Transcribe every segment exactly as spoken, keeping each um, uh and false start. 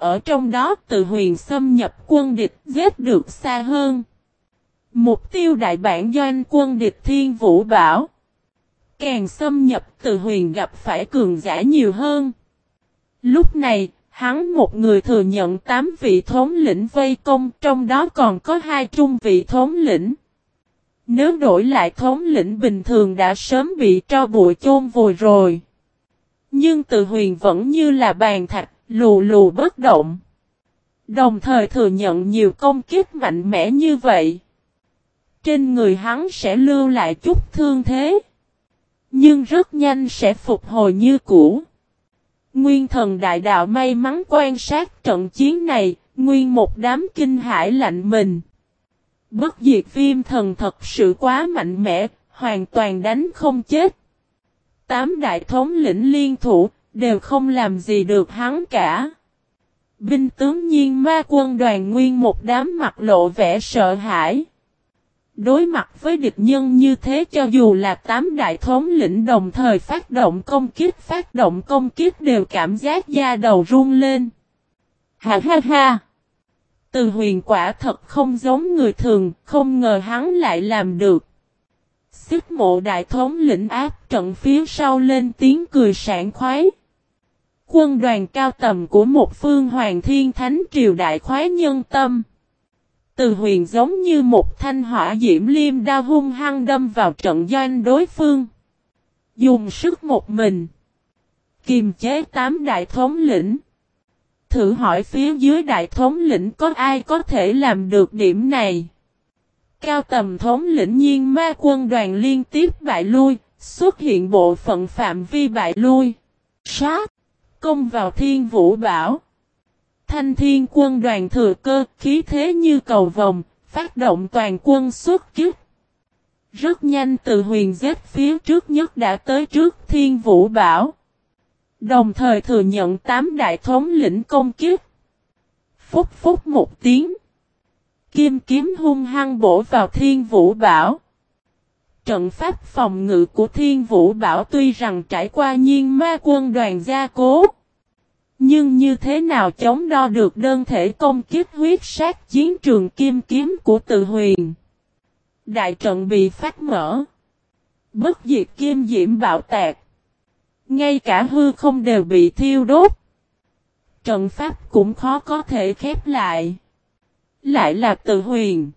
ở trong đó Từ Huyền xâm nhập quân địch giết được xa hơn. Mục tiêu đại bản doanh quân địch Thiên Vũ Bảo. Càng xâm nhập Từ Huyền gặp phải cường giả nhiều hơn. Lúc này, hắn một người thừa nhận tám vị thống lĩnh vây công, trong đó còn có hai trung vị thống lĩnh. Nếu đổi lại thống lĩnh bình thường đã sớm bị tro bụi chôn vùi rồi. Nhưng Từ Huyền vẫn như là bàn thạch, lù lù bất động. Đồng thời thừa nhận nhiều công kích mạnh mẽ như vậy. Trên người hắn sẽ lưu lại chút thương thế. Nhưng rất nhanh sẽ phục hồi như cũ. Nguyên Thần Đại Đạo may mắn quan sát trận chiến này, nguyên một đám kinh hãi lạnh mình. Bất diệt viêm thần thật sự quá mạnh mẽ, hoàn toàn đánh không chết. Tám đại thống lĩnh liên thủ, đều không làm gì được hắn cả. Binh tướng Nhiên Ma quân đoàn nguyên một đám mặt lộ vẻ sợ hãi. Đối mặt với địch nhân như thế cho dù là tám đại thống lĩnh đồng thời phát động công kích phát động công kích đều cảm giác da đầu run lên. Ha ha ha! Từ Huyền quả thật không giống người thường, không ngờ hắn lại làm được. Xích Mộ đại thống lĩnh áp trận phía sau lên tiếng cười sảng khoái. Quân đoàn cao tầm của một phương Hoàng Thiên Thánh Triều đại khoái nhân tâm. Từ Huyền giống như một thanh hỏa diễm liêm đao hung hăng đâm vào trận doanh đối phương. Dùng sức một mình. Kiềm chế tám đại thống lĩnh. Thử hỏi phía dưới đại thống lĩnh có ai có thể làm được điểm này. Cao tầm thống lĩnh Nhiên Ma quân đoàn liên tiếp bại lui. Xuất hiện bộ phận phạm vi bại lui. Sát. Công vào Thiên Vũ Bảo. Thanh Thiên quân đoàn thừa cơ, khí thế như cầu vồng, phát động toàn quân xuất kích. Rất nhanh Từ Huyền giết phía trước nhất đã tới trước Thiên Vũ Bảo. Đồng thời thừa nhận tám đại thống lĩnh công kích. Phúc phúc một tiếng. Kim kiếm hung hăng bổ vào Thiên Vũ Bảo. Trận pháp phòng ngự của Thiên Vũ Bảo tuy rằng trải qua Nhiên Ma quân đoàn gia cố. Nhưng như thế nào chống đo được đơn thể công kích huyết sát chiến trường kim kiếm của Từ Huyền. Đại trận bị phát mở. Bất diệt kim diễm bạo tạc. Ngay cả hư không đều bị thiêu đốt. Trận pháp cũng khó có thể khép lại. Lại là Từ Huyền.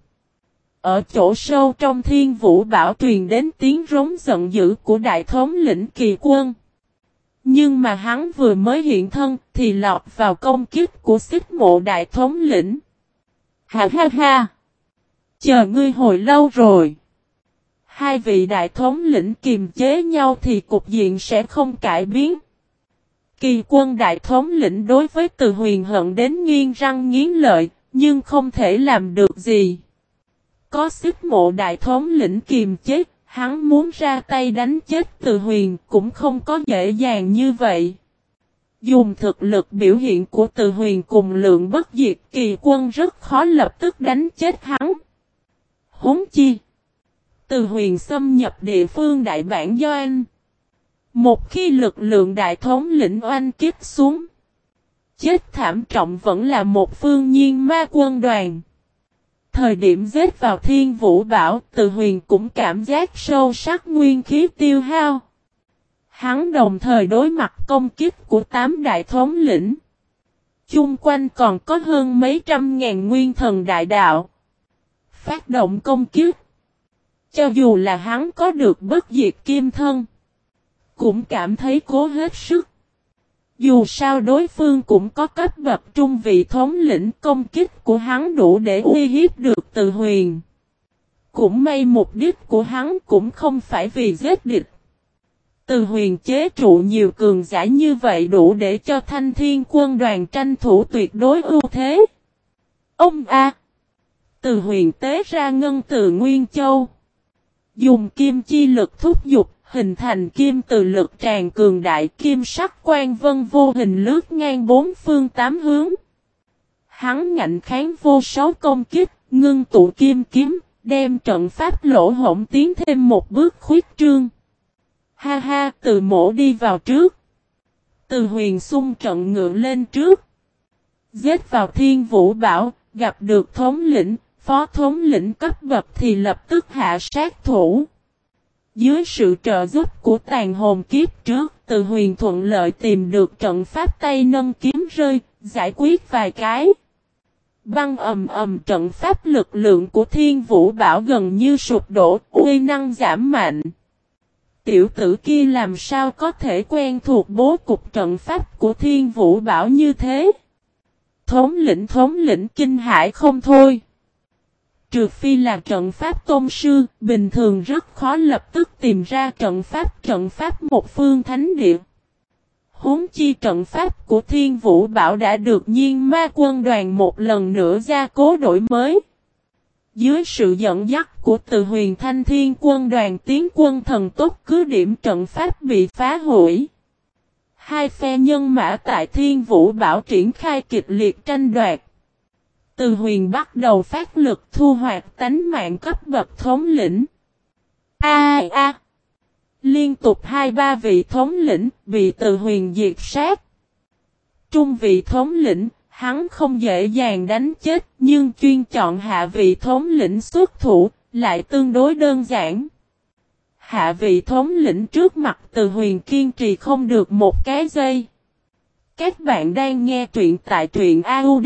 Ở chỗ sâu trong Thiên Vũ Bảo truyền đến tiếng rống giận dữ của đại thống lĩnh kỳ quân. Nhưng mà hắn vừa mới hiện thân thì lọt vào công kích của Xích Mộ đại thống lĩnh. Ha ha ha! Chờ ngươi hồi lâu rồi. Hai vị đại thống lĩnh kiềm chế nhau thì cục diện sẽ không cải biến. Kỳ quân đại thống lĩnh đối với Từ Huyền hận đến nghiến răng nghiến lợi, nhưng không thể làm được gì. Có Xích Mộ đại thống lĩnh kiềm chế. Hắn muốn ra tay đánh chết Từ Huyền cũng không có dễ dàng như vậy. Dùng thực lực biểu hiện của Từ Huyền cùng lượng bất diệt kỳ quân rất khó lập tức đánh chết hắn. Huống chi. Từ Huyền xâm nhập địa phương đại bản doanh. Một khi lực lượng đại thống lĩnh oanh kích xuống. Chết thảm trọng vẫn là một phương Nhiên Ma quân đoàn. Thời điểm giết vào Thiên Vũ Bảo, Từ Huyền cũng cảm giác sâu sắc nguyên khí tiêu hao. Hắn đồng thời đối mặt công kích của tám đại thống lĩnh. Chung quanh còn có hơn mấy trăm ngàn nguyên thần đại đạo. Phát động công kích. Cho dù là hắn có được bất diệt kim thân, cũng cảm thấy cố hết sức. Dù sao đối phương cũng có cấp bậc trung vị thống lĩnh, công kích của hắn đủ để uy hiếp được Từ Huyền. Cũng may mục đích của hắn cũng không phải vì giết địch. Từ Huyền chế trụ nhiều cường giả như vậy đủ để cho Thanh Thiên quân đoàn tranh thủ tuyệt đối ưu thế. Ông A. Từ Huyền tế ra ngân từ Nguyên Châu. Dùng kim chi lực thúc giục. Hình thành kim từ lực tràn cường đại kim sắc quan vân vô hình lướt ngang bốn phương tám hướng. Hắn ngạnh kháng vô số công kích, ngưng tụ kim kiếm, đem trận pháp lỗ hổng tiến thêm một bước khuyết trương. Ha ha, Từ Mỗ đi vào trước. Từ Huyền xung trận ngựa lên trước. Giết vào Thiên Vũ Bảo, gặp được thống lĩnh, phó thống lĩnh cấp bậc thì lập tức hạ sát thủ. Dưới sự trợ giúp của tàn hồn kiếp trước, Từ Huyền thuận lợi tìm được trận pháp tay nâng kiếm rơi, giải quyết vài cái. Băng ầm ầm, trận pháp lực lượng của Thiên Vũ Bảo gần như sụp đổ, uy năng giảm mạnh. Tiểu tử kia làm sao có thể quen thuộc bố cục trận pháp của Thiên Vũ Bảo như thế? Thống lĩnh thống lĩnh kinh hãi không thôi. Trừ phi là trận pháp tôn sư, bình thường rất khó lập tức tìm ra trận pháp trận pháp một phương thánh địa. Huống chi trận pháp của Thiên Vũ Bảo đã được Nhiên Ma quân đoàn một lần nữa gia cố đổi mới. Dưới sự dẫn dắt của Từ Huyền, Thanh Thiên quân đoàn tiến quân thần tốc cứ điểm trận pháp bị phá hủy. Hai phe nhân mã tại Thiên Vũ Bảo triển khai kịch liệt tranh đoạt. Từ Huyền bắt đầu phát lực thu hoạch tánh mạng cấp bậc thống lĩnh. A a a! Liên tục hai ba vị thống lĩnh bị Từ Huyền diệt sát. Trung vị thống lĩnh, hắn không dễ dàng đánh chết, nhưng chuyên chọn hạ vị thống lĩnh xuất thủ, lại tương đối đơn giản. Hạ vị thống lĩnh trước mặt Từ Huyền kiên trì không được một cái giây. Các bạn đang nghe truyện tại truyện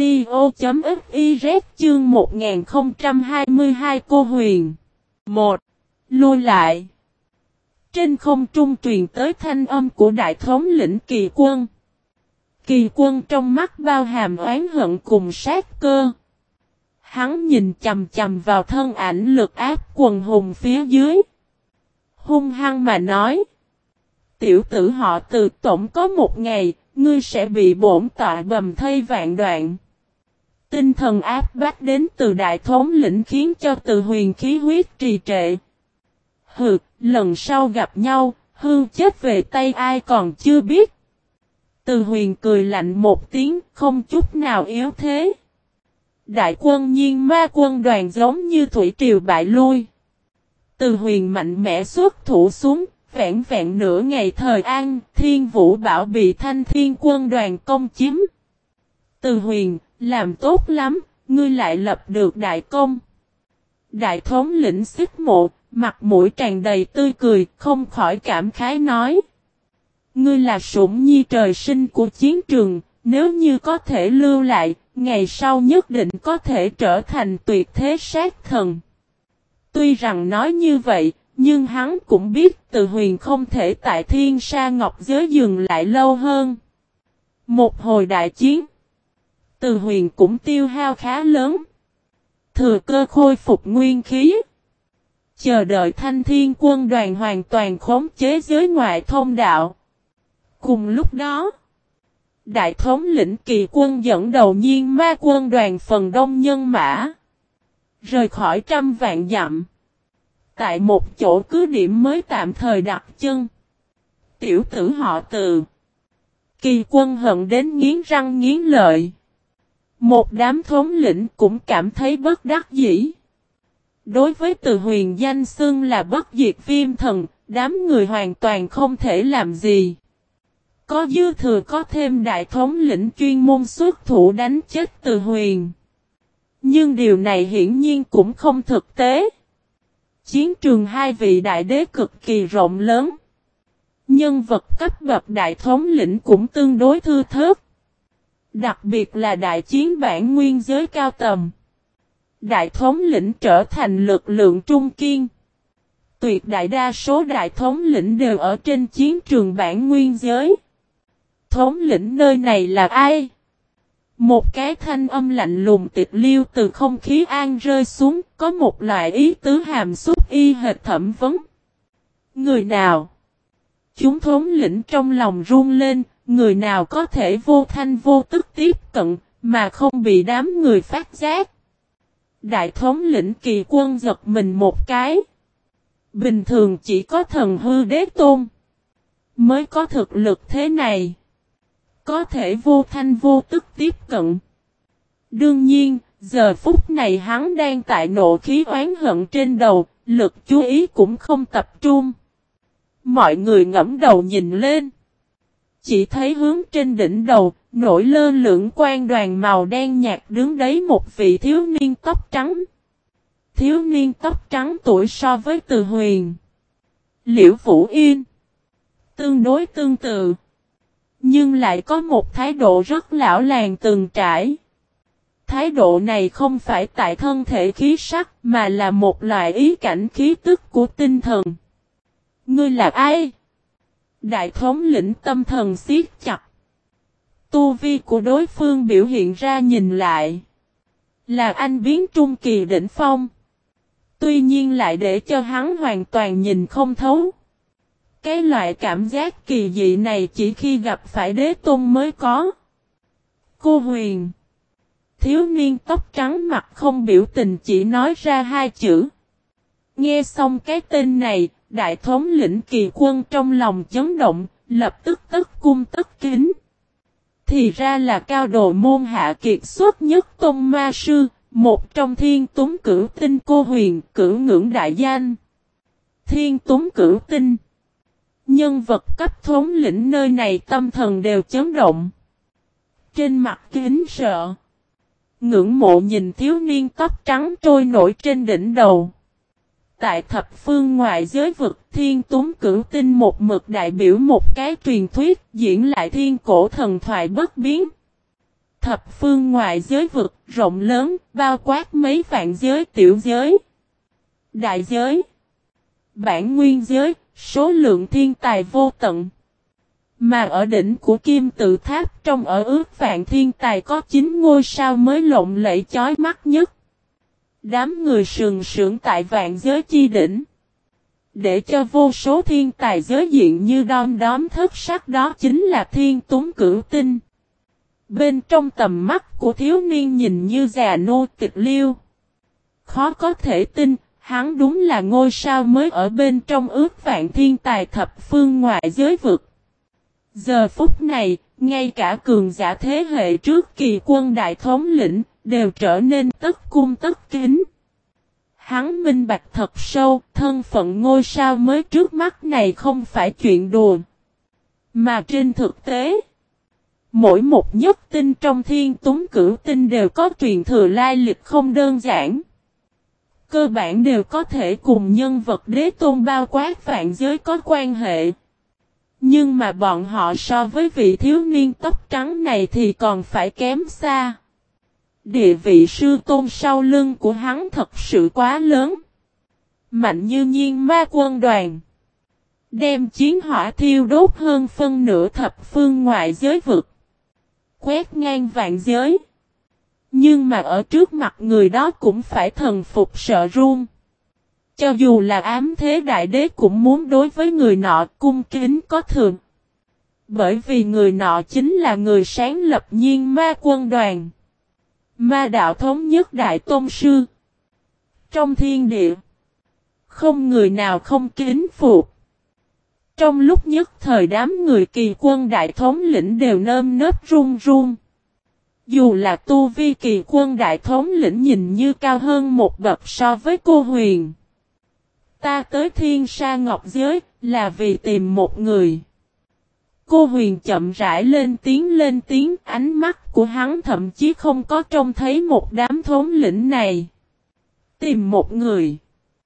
audio.fiz chương một nghìn không trăm hai mươi hai Cô Huyền. một. Lui lại. Trên không trung truyền tới thanh âm của đại thống lĩnh Kỳ Quân. Kỳ Quân trong mắt bao hàm oán hận cùng sát cơ. Hắn nhìn chầm chầm vào thân ảnh lực áp quần hùng phía dưới. Hung hăng mà nói. Tiểu tử họ Từ, tổng có một ngày, ngươi sẽ bị bổn tọa bầm thây vạn đoạn. Tinh thần áp bách đến từ đại thống lĩnh khiến cho Từ Huyền khí huyết trì trệ. Hừ, lần sau gặp nhau, hư chết về tay ai còn chưa biết. Từ Huyền cười lạnh một tiếng, không chút nào yếu thế. Đại quân Nhiên Ma quân đoàn giống như thủy triều bại lui. Từ Huyền mạnh mẽ xuất thủ xuống, vẹn vẹn nửa ngày thời an, Thiên Vũ Bảo bị Thanh Thiên quân đoàn công chiếm. Từ Huyền, làm tốt lắm, ngươi lại lập được đại công. Đại thống lĩnh Xích Mộ, mặt mũi tràn đầy tươi cười, không khỏi cảm khái nói. Ngươi là sủng nhi trời sinh của chiến trường, nếu như có thể lưu lại, ngày sau nhất định có thể trở thành tuyệt thế sát thần. Tuy rằng nói như vậy, nhưng hắn cũng biết Từ Huyền không thể tại Thiên Sa Ngọc Giới dừng lại lâu hơn. Một hồi đại chiến, Từ Huyền cũng tiêu hao khá lớn. Thừa cơ khôi phục nguyên khí. Chờ đợi Thanh Thiên quân đoàn hoàn toàn khống chế giới ngoại thông đạo. Cùng lúc đó, đại thống lĩnh Kỳ Quân dẫn đầu Nhiên Ma quân đoàn phần đông nhân mã, rời khỏi trăm vạn dặm. Tại một chỗ cứ điểm mới tạm thời đặt chân. Tiểu tử họ Từ. Kỳ Quân hận đến nghiến răng nghiến lợi. Một đám thống lĩnh cũng cảm thấy bất đắc dĩ. Đối với Từ Huyền danh xưng là bất diệt viêm thần, đám người hoàn toàn không thể làm gì. Có dư thừa có thêm đại thống lĩnh chuyên môn xuất thủ đánh chết Từ Huyền. Nhưng điều này hiển nhiên cũng không thực tế. Chiến trường hai vị đại đế cực kỳ rộng lớn. Nhân vật cấp bậc đại thống lĩnh cũng tương đối thưa thớt. Đặc biệt là đại chiến bản nguyên giới cao tầm. Đại thống lĩnh trở thành lực lượng trung kiên. Tuyệt đại đa số đại thống lĩnh đều ở trên chiến trường bản nguyên giới. Thống lĩnh nơi này là ai? Một cái thanh âm lạnh lùng tịch liêu từ không khí an rơi xuống, có một loại ý tứ hàm xúc y hệt thẩm vấn. Người nào? Chúng thống lĩnh trong lòng run lên, người nào có thể vô thanh vô tức tiếp cận, mà không bị đám người phát giác. Đại thống lĩnh Kỳ Quân giật mình một cái. Bình thường chỉ có thần hư đế tôn mới có thực lực thế này. Có thể vô thanh vô tức tiếp cận. Đương nhiên, giờ phút này hắn đang tại nộ khí oán hận trên đầu, lực chú ý cũng không tập trung. Mọi người ngẫm đầu nhìn lên. Chỉ thấy hướng trên đỉnh đầu, Nổi lơ lửng quan đoàn màu đen nhạt đứng đấy một vị thiếu niên tóc trắng. Thiếu niên tóc trắng tuổi so với Từ Huyền, Liễu Vũ Yên tương đối tương tự, nhưng lại có một thái độ rất lão làng từng trải. Thái độ này không phải tại thân thể khí sắc mà là một loại ý cảnh khí tức của tinh thần. Ngươi là ai? Đại thống lĩnh tâm thần siết chặt. Tu vi của đối phương biểu hiện ra nhìn lại. Là anh biến trung kỳ đỉnh phong. Tuy nhiên lại để cho hắn hoàn toàn nhìn không thấu. Cái loại cảm giác kỳ dị này chỉ khi gặp phải đế tôn mới có. Cô Huyền. Thiếu niên tóc trắng mặt không biểu tình chỉ nói ra hai chữ. Nghe xong cái tên này, đại thống lĩnh kỳ quân trong lòng chấn động, lập tức tất cung tất kính. Thì ra là cao đồ môn hạ kiệt xuất nhất tôn ma sư, một trong thiên túng cửu tinh cô Huyền, cửu ngưỡng đại danh. Thiên túng cửu tinh. Nhân vật cấp thống lĩnh nơi này tâm thần đều chấn động. Trên mặt kính sợ. Ngưỡng mộ nhìn thiếu niên tóc trắng trôi nổi trên đỉnh đầu. Tại thập phương ngoại giới vực thiên túng cửu tinh một mực đại biểu một cái truyền thuyết diễn lại thiên cổ thần thoại bất biến. Thập phương ngoại giới vực rộng lớn bao quát mấy vạn giới tiểu giới. Đại giới. Bản nguyên giới, số lượng thiên tài vô tận. Mà ở đỉnh của kim tự tháp trong ở ước vạn thiên tài có chín ngôi sao mới lộng lẫy chói mắt nhất. Đám người sừng sững tại vạn giới chi đỉnh. Để cho vô số thiên tài giới diện như đom đóm thất sắc đó chính là thiên túng cửu tinh. Bên trong tầm mắt của thiếu niên nhìn như già nô tịch liêu. Khó có thể tin, hắn đúng là ngôi sao mới ở bên trong ước vạn thiên tài thập phương ngoại giới vực. Giờ phút này, ngay cả cường giả thế hệ trước kỳ quân đại thống lĩnh, đều trở nên tất cung tất kính. Hắn minh bạch thật sâu, thân phận ngôi sao mới trước mắt này không phải chuyện đùa. Mà trên thực tế, mỗi một nhất tinh trong thiên túng cửu tinh đều có truyền thừa lai lịch không đơn giản. Cơ bản đều có thể cùng nhân vật đế tôn bao quát vạn giới có quan hệ. Nhưng mà bọn họ so với vị thiếu niên tóc trắng này thì còn phải kém xa. Địa vị sư tôn sau lưng của hắn thật sự quá lớn. Mạnh như nhiên ma quân đoàn. Đem chiến hỏa thiêu đốt hơn phân nửa thập phương ngoại giới vực. Quét ngang vạn giới. Nhưng mà ở trước mặt người đó cũng phải thần phục sợ run. Cho dù là ám thế đại đế cũng muốn đối với người nọ cung kính có thường. Bởi vì người nọ chính là người sáng lập nhiên ma quân đoàn. Ma đạo thống nhất đại tôn sư. Trong thiên địa, không người nào không kính phục. Trong lúc nhất thời đám người kỳ quân đại thống lĩnh đều nơm nớp run run. Dù là tu vi kỳ quân đại thống lĩnh nhìn như cao hơn một bậc so với cô Huyền. Ta tới thiên sa ngọc giới là vì tìm một người. Cô Huyền chậm rãi lên tiếng lên tiếng, ánh mắt của hắn thậm chí không có trông thấy một đám thống lĩnh này. Tìm một người.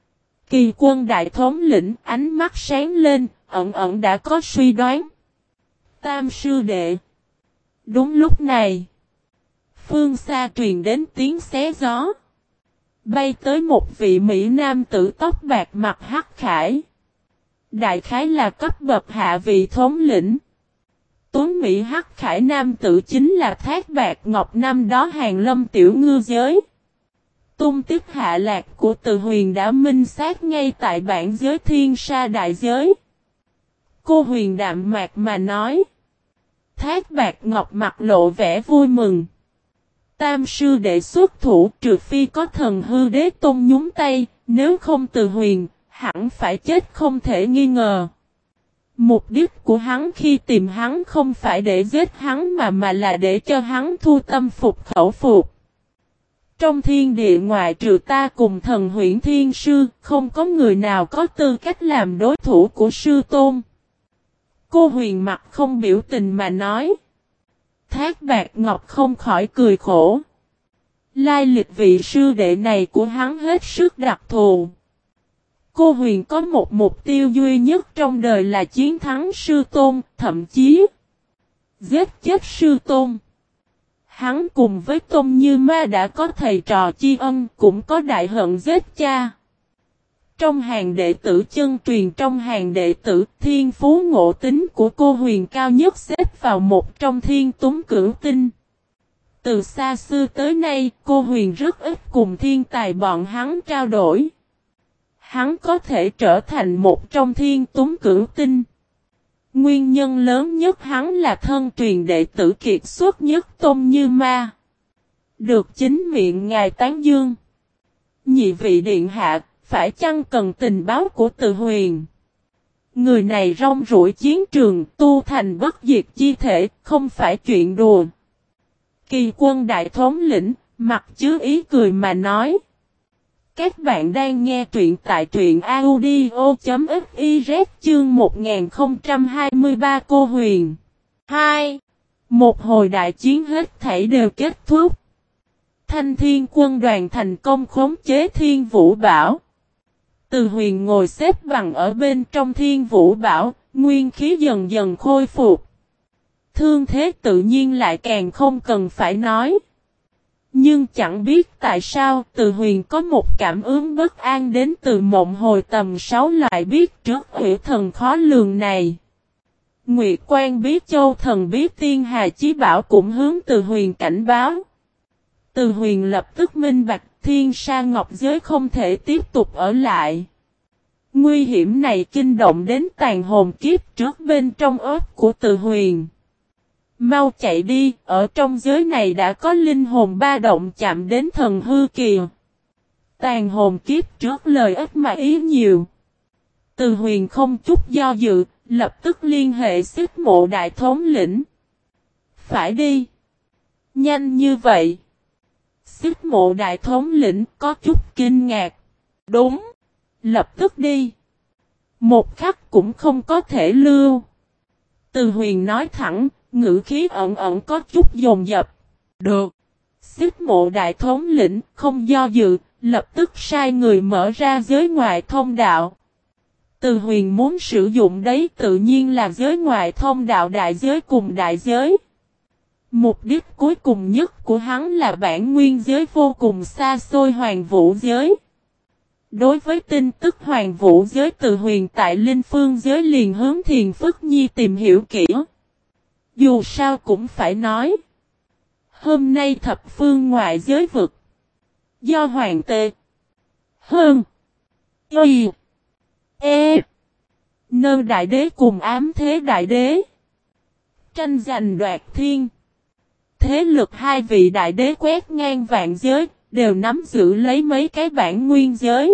Kỳ quân đại thống lĩnh ánh mắt sáng lên, ẩn ẩn đã có suy đoán. Tam sư đệ. Đúng lúc này, phương xa truyền đến tiếng xé gió. Bay tới một vị mỹ nam tử tóc bạc mặt hắc khải. Đại khái là cấp bậc hạ vị thống lĩnh. Tuấn Mỹ hắc khải nam tử chính là Thác Bạc Ngọc năm đó hàng lâm tiểu ngư giới. Tung tích hạ lạc của Từ Huyền đã minh xác ngay tại bản giới thiên sa đại giới. Cô Huyền đạm mạc mà nói. Thác Bạc Ngọc mặt lộ vẻ vui mừng. Tam sư đệ xuất thủ trừ phi có thần hư đế tôn nhúng tay, nếu không Từ Huyền, hẳn phải chết không thể nghi ngờ. Mục đích của hắn khi tìm hắn không phải để giết hắn mà mà là để cho hắn thu tâm phục khẩu phục. Trong thiên địa ngoại trừ ta cùng thần huyễn thiên sư, không có người nào có tư cách làm đối thủ của sư tôn. Cô Huyền mặt không biểu tình mà nói. Thác Bạt Ngọc không khỏi cười khổ. Lai lịch vị sư đệ này của hắn hết sức đặc thù. Cô Huyền có một mục tiêu duy nhất trong đời là chiến thắng sư tôn, thậm chí giết chết sư tôn. Hắn cùng với Tôn Như Ma đã có thầy trò chi ân, cũng có đại hận giết cha. Trong hàng đệ tử chân truyền, trong hàng đệ tử, thiên phú ngộ tính của cô Huyền cao nhất xếp vào một trong thiên tuấn cửu tinh. Từ xa xưa tới nay, cô Huyền rất ít cùng thiên tài bọn hắn trao đổi. Hắn có thể trở thành một trong thiên tuấn cửu tinh. Nguyên nhân lớn nhất hắn là thân truyền đệ tử kiệt xuất nhất Tôn Như Ma. Được chính miệng ngài tán dương. Nhị vị điện hạ, phải chăng cần tình báo của Từ Huyền? Người này rong ruổi chiến trường, tu thành bất diệt chi thể, không phải chuyện đùa. Kỳ Quân đại thống lĩnh, mặt chứa ý cười mà nói. Các bạn đang nghe truyện tại truyện audio.fiz chương một nghìn không trăm hai mươi ba cô Huyền. hai. Một hồi đại chiến hết thảy đều kết thúc. Thanh Thiên quân đoàn thành công khống chế Thiên Vũ Bảo. Từ Huyền ngồi xếp bằng ở bên trong Thiên Vũ Bảo, nguyên khí dần dần khôi phục. Thương thế tự nhiên lại càng không cần phải nói. Nhưng chẳng biết tại sao Từ Huyền có một cảm ứng bất an đến từ mộng hồi tầm sáu lại biết trước hủy thần khó lường này. Nguyệt Quan bí châu thần bí Tiên Hà Chí Bảo cũng hướng Từ Huyền cảnh báo. Từ Huyền lập tức minh bạch Thiên Sa Ngọc Giới không thể tiếp tục ở lại. Nguy hiểm này kinh động đến tàn hồn kiếp trước bên trong ớt của Từ Huyền. Mau chạy đi, ở trong giới này đã có linh hồn ba động chạm đến thần hư kỳ. Tàn hồn kiếp trước lời ít mà ý nhiều. Từ Huyền không chút do dự, lập tức liên hệ Xích Mộ đại thống lĩnh. Phải đi. Nhanh như vậy. Xích Mộ đại thống lĩnh có chút kinh ngạc. Đúng. Lập tức đi. Một khắc cũng không có thể lưu. Từ Huyền nói thẳng. Ngữ khí ẩn ẩn có chút dồn dập. Được. Xích Mộ đại thống lĩnh không do dự, lập tức sai người mở ra giới ngoại thông đạo. Từ Huyền muốn sử dụng đấy tự nhiên là giới ngoại thông đạo đại giới cùng đại giới. Mục đích cuối cùng nhất của hắn là bản nguyên giới vô cùng xa xôi Hoàng Vũ giới. Đối với tin tức Hoàng Vũ giới, Từ Huyền tại Linh Phương giới liền hướng Thiền Phất Nhi tìm hiểu kỹ. Dù sao cũng phải nói. Hôm nay thập phương ngoại giới vực. Do Hoàng Tê. Hơn. Y. E. Nơ Đại Đế cùng Ám Thế Đại Đế. Tranh giành đoạt thiên. Thế lực hai vị Đại Đế quét ngang vạn giới. Đều nắm giữ lấy mấy cái bản nguyên giới.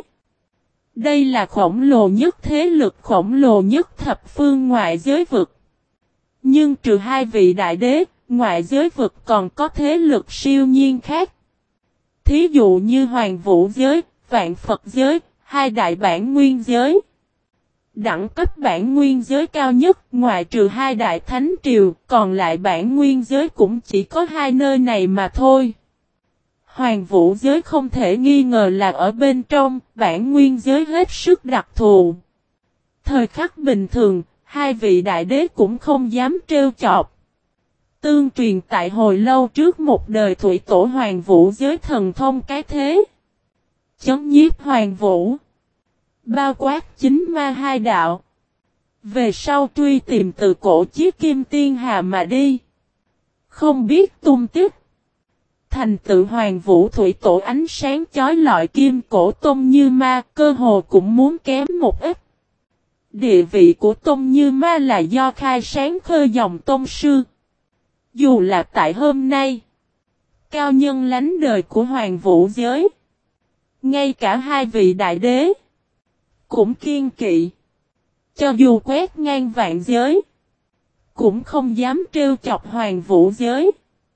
Đây là khổng lồ nhất thế lực khổng lồ nhất thập phương ngoại giới vực. Nhưng trừ hai vị đại đế, ngoại giới vực còn có thế lực siêu nhiên khác. Thí dụ như Hoàng Vũ giới, Vạn Phật giới, hai đại bản nguyên giới. Đẳng cấp bản nguyên giới cao nhất, ngoại trừ hai đại thánh triều, còn lại bản nguyên giới cũng chỉ có hai nơi này mà thôi. Hoàng Vũ giới không thể nghi ngờ là ở bên trong, bản nguyên giới hết sức đặc thù. Thời khắc bình thường, hai vị đại đế cũng không dám trêu chọc. Tương truyền tại hồi lâu trước một đời thủy tổ Hoàng Vũ giới thần thông cái thế. Chấn nhiếp Hoàng Vũ. Bao quát chính ma hai đạo. Về sau truy tìm từ cổ chí kim tiên hà mà đi. Không biết tung tích. Thành tựu Hoàng Vũ thủy tổ ánh sáng chói lọi kim cổ Tôn Như Ma cơ hồ cũng muốn kém một ít. Địa vị của Tôn Như Ma là do khai sáng khơi dòng tôn sư. Dù là tại hôm nay, cao nhân lánh đời của Hoàng Vũ giới, ngay cả hai vị đại đế cũng kiên kỵ. Cho dù quét ngang vạn giới, cũng không dám trêu chọc Hoàng Vũ giới.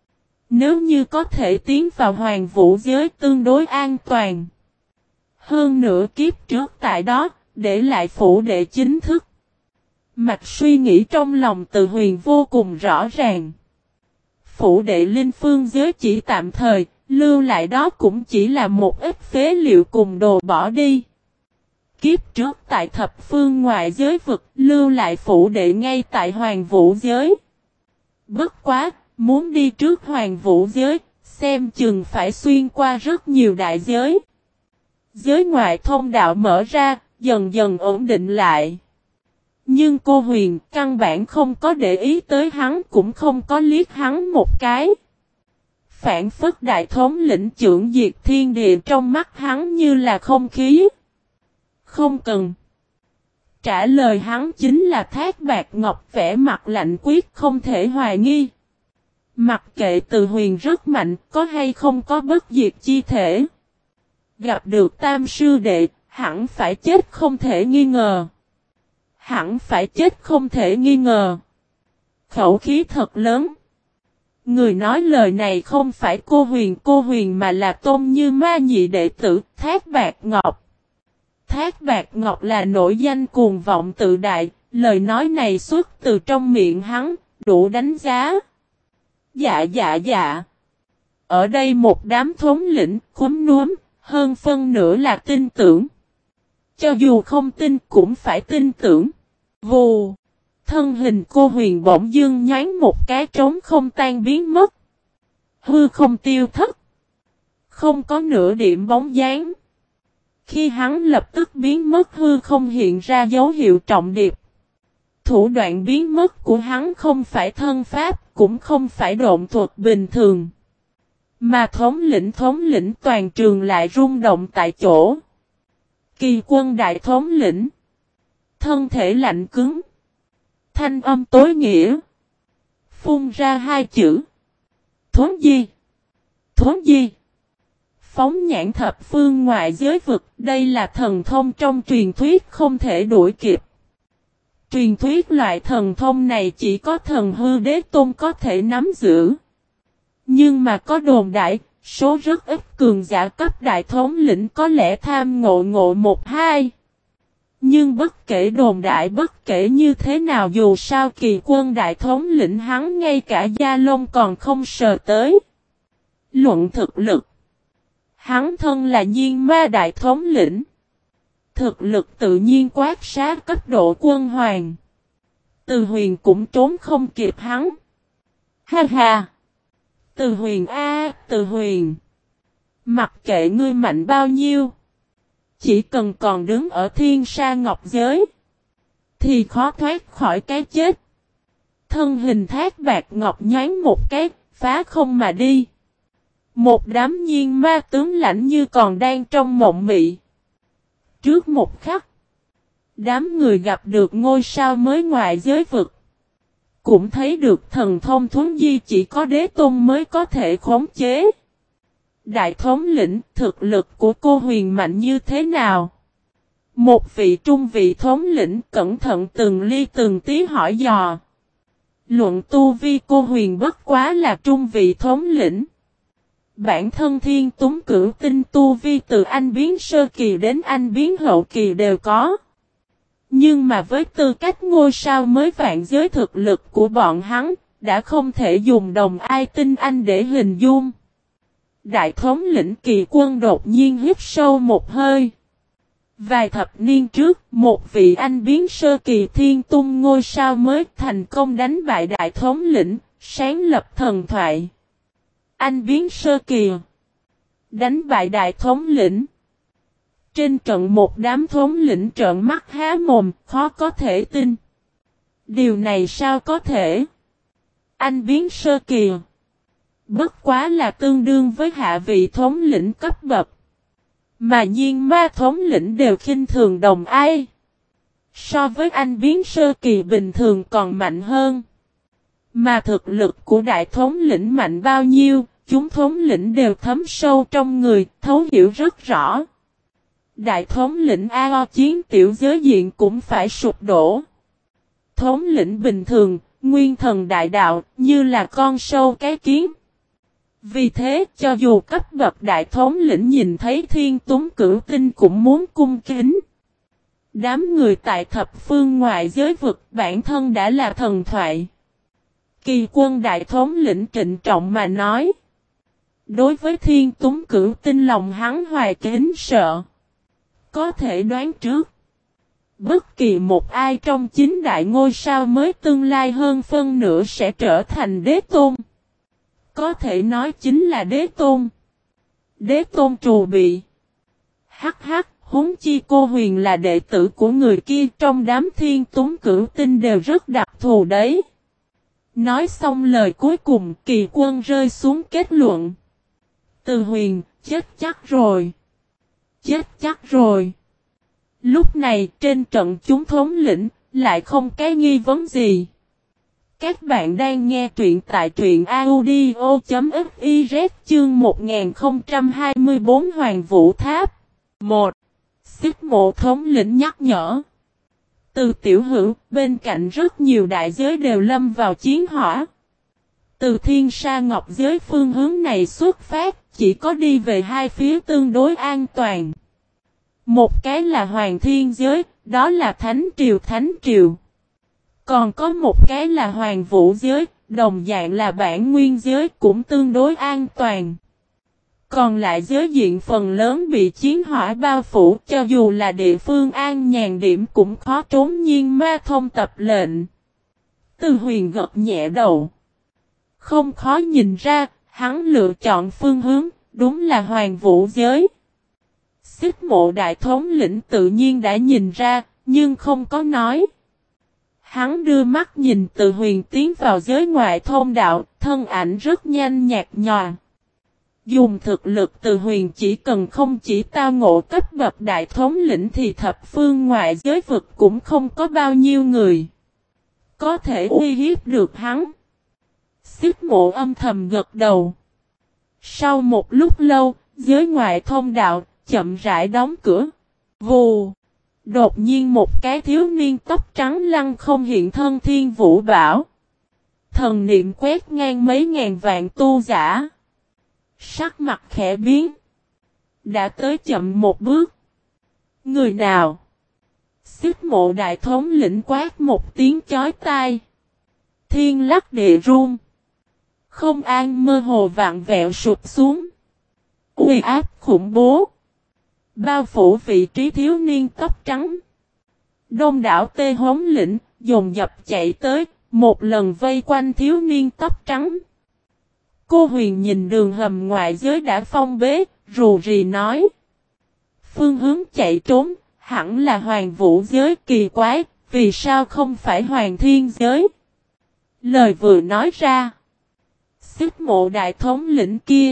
Nếu như có thể tiến vào Hoàng Vũ giới tương đối an toàn. Hơn nữa kiếp trước tại đó, để lại phủ đệ chính thức. Mạch suy nghĩ trong lòng Từ Huyền vô cùng rõ ràng. phủ đệ linh phương giới chỉ tạm thời, lưu lại đó cũng chỉ là một ít phế liệu cùng đồ bỏ đi. Kiếp trước tại thập phương ngoại giới vực, lưu lại phủ đệ ngay tại Hoàng Vũ giới. Bất quá, muốn đi trước Hoàng Vũ giới, xem chừng phải xuyên qua rất nhiều đại giới. Giới ngoại thông đạo mở ra, dần dần ổn định lại. Nhưng cô Huyền căn bản không có để ý tới hắn, cũng không có liếc hắn một cái. Phản phất đại thống lĩnh trưởng diệt thiên địa trong mắt hắn như là không khí. Không cần. Trả lời hắn chính là Thác Bạt Ngọc, vẻ mặt lạnh quyết không thể hoài nghi. Mặc kệ Từ Huyền rất mạnh, có hay không có bất diệt chi thể. Gặp được Tam sư đệ, hẳn phải chết không thể nghi ngờ. Hẳn phải chết không thể nghi ngờ. Khẩu khí thật lớn. Người nói lời này không phải cô Huyền cô Huyền mà là Tôn Như Ma nhị đệ tử Thác Bạt Ngọc. Thác Bạt Ngọc là nổi danh cuồng vọng tự đại, lời nói này xuất từ trong miệng hắn, đủ đánh giá. Dạ dạ dạ. Ở đây một đám thống lĩnh, khúm núm, hơn phân nửa là tin tưởng. Cho dù không tin cũng phải tin tưởng. Vù. Thân hình cô Huyền bỗng dưng nhoáng một cái trống không tan biến mất. Hư không tiêu thất. Không có nửa điểm bóng dáng. Khi hắn lập tức biến mất hư không hiện ra dấu hiệu trọng điệp. Thủ đoạn biến mất của hắn không phải thân pháp, cũng không phải độn thuật bình thường. Mà thống lĩnh thống lĩnh toàn trường lại rung động tại chỗ. Kỳ quân đại thống lĩnh. Thân thể lạnh cứng. Thanh âm tối nghĩa. Phun ra hai chữ. Thốn di. Thốn di. Phóng nhãn thập phương ngoại giới vực, đây là thần thông trong truyền thuyết không thể đuổi kịp. Truyền thuyết loại thần thông này chỉ có thần hư đế tôn có thể nắm giữ. Nhưng mà có đồn đại, số rất ít cường giả cấp đại thống lĩnh có lẽ tham ngộ ngộ một hai. Nhưng bất kể đồn đại bất kể như thế nào dù sao kỳ quân đại thống lĩnh hắn ngay cả da lông còn không sờ tới. Luận thực lực. Hắn thân là Nhiên Ma đại thống lĩnh. Thực lực tự nhiên quát sát cấp độ quân hoàng. Từ Huyền cũng trốn không kịp hắn. Ha ha. Từ Huyền a, Từ Huyền. Mặc kệ ngươi mạnh bao nhiêu. Chỉ cần còn đứng ở thiên sa ngọc giới. Thì khó thoát khỏi cái chết. Thân hình Thác Bạt Ngọc nhoáng một cái, phá không mà đi. Một đám Nhiên Ma tướng lãnh như còn đang trong mộng mị. Trước một khắc. Đám người gặp được ngôi sao mới ngoại giới vực. Cũng thấy được thần thông thuấn di chỉ có đế tôn mới có thể khống chế. Đại thống lĩnh, thực lực của cô Huyền mạnh như thế nào? Một vị trung vị thống lĩnh cẩn thận từng ly từng tí hỏi dò. Luận tu vi cô Huyền bất quá là trung vị thống lĩnh. Bản thân Thiên Túng Cửu Tinh tu vi từ anh biến sơ kỳ đến anh biến hậu kỳ đều có. Nhưng mà với tư cách ngôi sao mới vạn giới thực lực của bọn hắn, đã không thể dùng đồng ai tinh anh để hình dung. Đại thống lĩnh kỳ quân đột nhiên hít sâu một hơi. Vài thập niên trước, một vị anh biến sơ kỳ thiên tung ngôi sao mới thành công đánh bại đại thống lĩnh, sáng lập thần thoại. Anh biến sơ kỳ. Đánh bại đại thống lĩnh. Trên trận một đám thống lĩnh trợn mắt há mồm, khó có thể tin. Điều này sao có thể? Anh biến sơ kỳ. Bất quá là tương đương với hạ vị thống lĩnh cấp bậc. Mà Nhiên Ma thống lĩnh đều khinh thường đồng ai. So với anh biến sơ kỳ bình thường còn mạnh hơn. Mà thực lực của đại thống lĩnh mạnh bao nhiêu, chúng thống lĩnh đều thấm sâu trong người, thấu hiểu rất rõ. Đại thống lĩnh A O chiến tiểu giới diện cũng phải sụp đổ. Thống lĩnh bình thường, nguyên thần đại đạo, như là con sâu cái kiến. Vì thế, cho dù cấp bậc đại thống lĩnh nhìn thấy Thiên Túng Cửu Tinh cũng muốn cung kính. Đám người tại thập phương ngoại giới vực bản thân đã là thần thoại. Kỳ Quân đại thống lĩnh trịnh trọng mà nói. Đối với Thiên Túng Cửu Tinh lòng hắn hoài kính sợ. Có thể đoán trước. Bất kỳ một ai trong chín đại ngôi sao mới tương lai hơn phân nửa sẽ trở thành đế tôn. Có thể nói chính là đế tôn. Đế tôn trù bị. Hắc hắc, huống chi cô Huyền là đệ tử của người kia trong đám Thiên Túng Cửu Tinh đều rất đặc thù đấy. Nói xong lời cuối cùng Kỳ Quân rơi xuống kết luận. Từ Huyền, chết chắc rồi. Chết chắc rồi. Lúc này trên trận chúng thống lĩnh lại không cái nghi vấn gì. Các bạn đang nghe truyện tại truyện audio.fiz chương một nghìn không trăm hai mươi tư Hoàng Vũ Tháp. một. Xích Mộ thống lĩnh nhắc nhở. Từ Tiểu Hữu, bên cạnh rất nhiều đại giới đều lâm vào chiến hỏa. Từ Thiên Sa Ngọc giới phương hướng này xuất phát, chỉ có đi về hai phía tương đối an toàn. Một cái là Hoàng Thiên giới, đó là Thánh Triều Thánh Triều. Còn có một cái là Hoàng Vũ giới, đồng dạng là Bản Nguyên giới cũng tương đối an toàn. Còn lại giới diện phần lớn bị chiến hỏa bao phủ, cho dù là địa phương an nhàn điểm cũng khó trốn nhiên ma thông tập lệnh. Từ Huyền gật nhẹ đầu. Không khó nhìn ra, hắn lựa chọn phương hướng, đúng là Hoàng Vũ giới. Xích Mộ đại thống lĩnh tự nhiên đã nhìn ra, nhưng không có nói. Hắn đưa mắt nhìn Từ Huyền tiến vào giới ngoại thông đạo, thân ảnh rất nhanh nhạt nhòa. Dùng thực lực Từ Huyền chỉ cần không chỉ tao ngộ cấp bậc đại thống lĩnh thì thập phương ngoại giới vực cũng không có bao nhiêu người có thể uy hiếp được hắn. Xích Mộ âm thầm gật đầu. Sau một lúc lâu, giới ngoại thông đạo chậm rãi đóng cửa. Vù! Đột nhiên một cái thiếu niên tóc trắng lăng không hiện thân Thiên Vũ Bảo. Thần niệm quét ngang mấy ngàn vạn tu giả. Sắc mặt khẽ biến. Đã tới chậm một bước. Người nào? Xích Mộ đại thống lĩnh quát một tiếng chói tai. Thiên lắc địa run. Không an mơ hồ vạn vẹo sụp xuống. Uy áp khủng bố. Bao phủ vị trí thiếu niên tóc trắng. Đông đảo tê hống lĩnh, dồn dập chạy tới, một lần vây quanh thiếu niên tóc trắng. Cô Huyền nhìn đường hầm ngoại giới đã phong bế, rù rì nói. Phương hướng chạy trốn, hẳn là Hoàng Vũ giới kỳ quái, vì sao không phải Hoàng Thiên giới? Lời vừa nói ra. Xích Mộ đại thống lĩnh kia.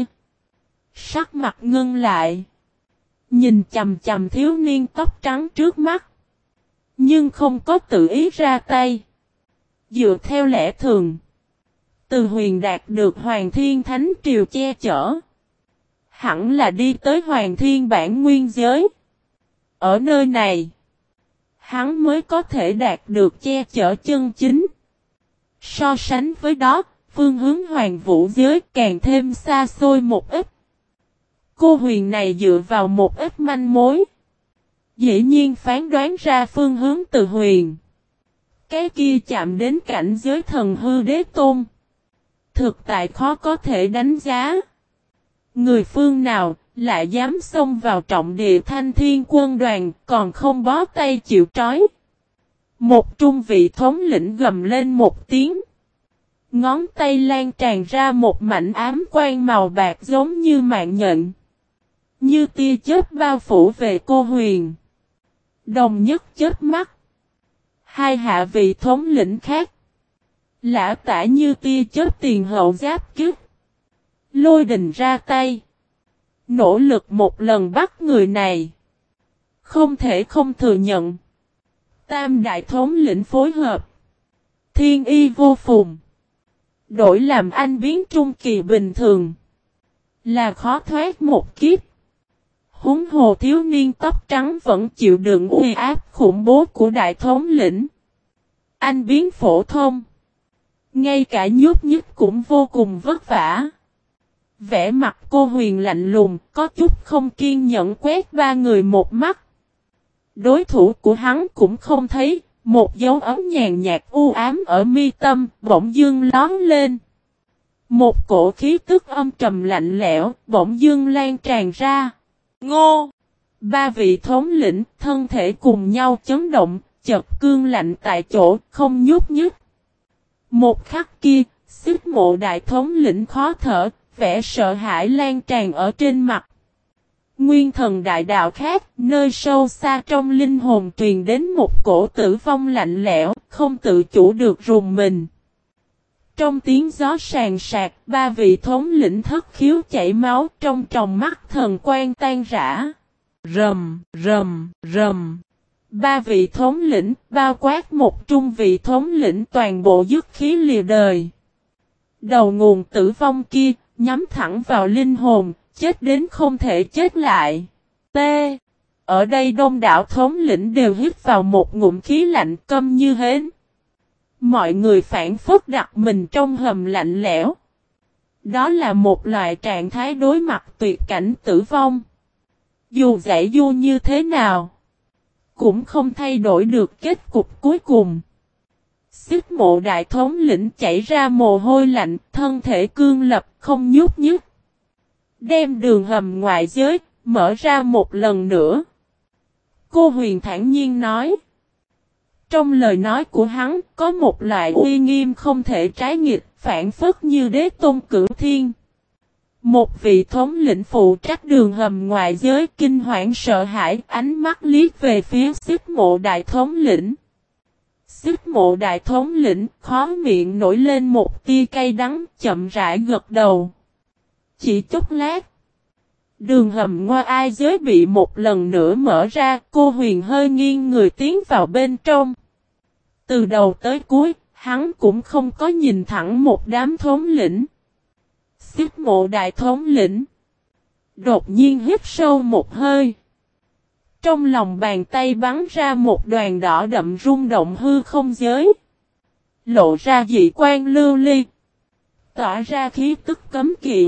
Sắc mặt ngưng lại. Nhìn chầm chầm thiếu niên tóc trắng trước mắt. Nhưng không có tự ý ra tay. Dựa theo lẽ thường. Từ Huyền đạt được Hoàng Thiên Thánh Triều che chở. Hẳn là đi tới Hoàng Thiên Bản Nguyên giới. Ở nơi này. Hắn mới có thể đạt được che chở chân chính. So sánh với đó, phương hướng Hoàng Vũ giới càng thêm xa xôi một ít. Cô Huyền này dựa vào một ít manh mối. Dĩ nhiên phán đoán ra phương hướng Từ Huyền. Cái kia chạm đến cảnh giới thần hư đế tôn. Thực tại khó có thể đánh giá. Người phương nào lại dám xông vào trọng địa Thanh Thiên quân đoàn còn không bó tay chịu trói. Một trung vị thống lĩnh gầm lên một tiếng. Ngón tay lan tràn ra một mảnh ám quang màu bạc giống như mạng nhện. Như tia chớp bao phủ về cô Huyền. Đồng nhất chớp mắt. Hai hạ vị thống lĩnh khác. Lã tả như tia chớp tiền hậu giáp kích. Lôi đình ra tay. Nỗ lực một lần bắt người này. Không thể không thừa nhận. Tam đại thống lĩnh phối hợp. Thiên y vô phùng. Đổi làm anh biến trung kỳ bình thường. Là khó thoát một kiếp. Húng hồ thiếu niên tóc trắng vẫn chịu đựng uy áp khủng bố của đại thống lĩnh. Anh biến phổ thông. Ngay cả nhút nhích cũng vô cùng vất vả. Vẻ mặt cô Huyền lạnh lùng, có chút không kiên nhẫn quét ba người một mắt. Đối thủ của hắn cũng không thấy, Một dấu ấm nhàn nhạt u ám ở mi tâm, bỗng dưng lóm lên. Một cổ khí tức âm trầm lạnh lẽo, bỗng dưng lan tràn ra. Ngô! Ba vị thống lĩnh, thân thể cùng nhau chấn động, chợt cương lạnh tại chỗ, không nhúc nhích. Một khắc kia, Xích Mộ đại thống lĩnh khó thở, vẻ sợ hãi lan tràn ở trên mặt. Nguyên thần đại đạo khác, nơi sâu xa trong linh hồn truyền đến một cổ tử vong lạnh lẽo, không tự chủ được rùng mình. Trong tiếng gió sàn sạc, ba vị thống lĩnh thất khiếu chảy máu, trong tròng mắt thần quang tan rã. Rầm, rầm, rầm. Ba vị thống lĩnh, bao quát một trung vị thống lĩnh toàn bộ dứt khí lìa đời. Đầu nguồn tử vong kia, nhắm thẳng vào linh hồn, chết đến không thể chết lại. T. Ở đây đông đảo thống lĩnh đều hít vào một ngụm khí lạnh câm như hến. Mọi người phản phất đặt mình trong hầm lạnh lẽo. Đó là một loại trạng thái đối mặt tuyệt cảnh tử vong. Dù giải du như thế nào, cũng không thay đổi được kết cục cuối cùng. Xích Mộ đại thống lĩnh chảy ra mồ hôi lạnh, thân thể cương lập, không nhúc nhích. Đem đường hầm ngoại giới, mở ra một lần nữa. Cô Huyền thản nhiên nói. Trong lời nói của hắn, có một loại uy nghiêm không thể trái nghịch, phản phất như đế tôn cửu thiên. Một vị thống lĩnh phụ trách đường hầm ngoại giới kinh hoảng sợ hãi, ánh mắt liếc về phía Xích Mộ đại thống lĩnh. Xích Mộ đại thống lĩnh, khó miệng nổi lên một tia cay đắng, chậm rãi gật đầu. Chỉ chút lát, đường hầm ngoa ai giới bị một lần nữa mở ra, cô Huyền hơi nghiêng người tiến vào bên trong. Từ đầu tới cuối, hắn cũng không có nhìn thẳng một đám thống lĩnh. Xích Mộ đại thống lĩnh đột nhiên hít sâu một hơi. Trong lòng bàn tay bắn ra một đoàn đỏ đậm rung động hư không giới. Lộ ra dị quan lưu ly. Tỏa ra khí tức cấm kỵ.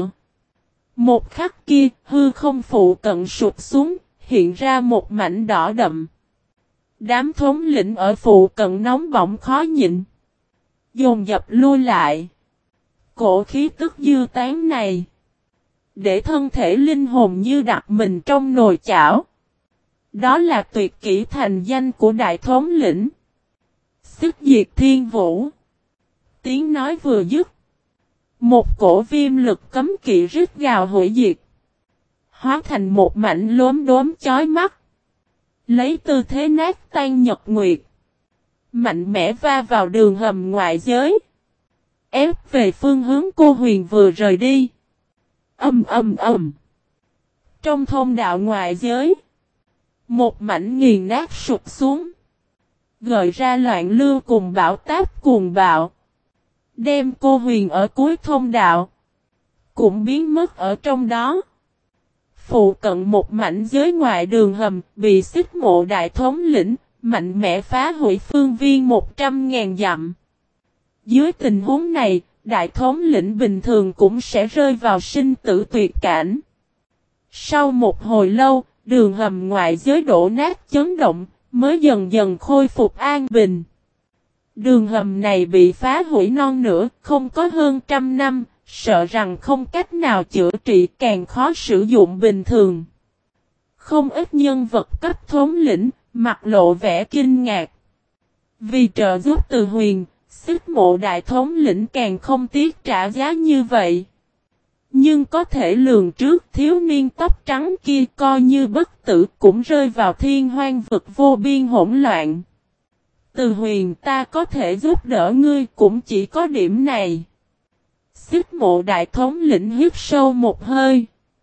Một khắc kia, hư không phụ cận sụp xuống, hiện ra một mảnh đỏ đậm. Đám thống lĩnh ở phụ cận nóng bỏng khó nhịn. Dồn dập lui lại. Cổ khí tức dư tán này. Để thân thể linh hồn như đặt mình trong nồi chảo. Đó là tuyệt kỹ thành danh của đại thống lĩnh. Xích diệt thiên vũ. Tiếng nói vừa dứt. Một cổ viêm lực cấm kỵ rít gào hủy diệt. Hóa thành một mảnh lốm đốm chói mắt. Lấy tư thế nát tan nhật nguyệt. Mạnh mẽ va vào đường hầm ngoại giới. Ép về phương hướng cô Huyền vừa rời đi. Âm âm âm. Trong thông đạo ngoại giới. Một mảnh nghiền nát sụp xuống. Gợi ra loạn lưu cùng bão táp cuồng bạo. Đem cô Huyền ở cuối thông đạo. Cũng biến mất ở trong đó. Phụ cận một mảnh giới ngoại đường hầm. Bị Xích Mộ đại thống lĩnh. Mạnh mẽ phá hủy phương viên một trăm ngàn dặm. Dưới tình huống này. Đại thống lĩnh bình thường cũng sẽ rơi vào sinh tử tuyệt cảnh. Sau một hồi lâu. Đường hầm ngoại giới đổ nát chấn động. Mới dần dần khôi phục an bình. Đường hầm này bị phá hủy non nữa, không có hơn trăm năm, sợ rằng không cách nào chữa trị, càng khó sử dụng bình thường. Không ít nhân vật cấp thống lĩnh, mặt lộ vẻ kinh ngạc. Vì trợ giúp từ Huyền, Xích Mộ đại thống lĩnh càng không tiếc trả giá như vậy. Nhưng có thể lường trước thiếu niên tóc trắng kia coi như bất tử cũng rơi vào thiên hoang vực vô biên hỗn loạn. Từ Huyền, ta có thể giúp đỡ ngươi cũng chỉ có điểm này. Xích Mộ đại thống lĩnh hít sâu một hơi.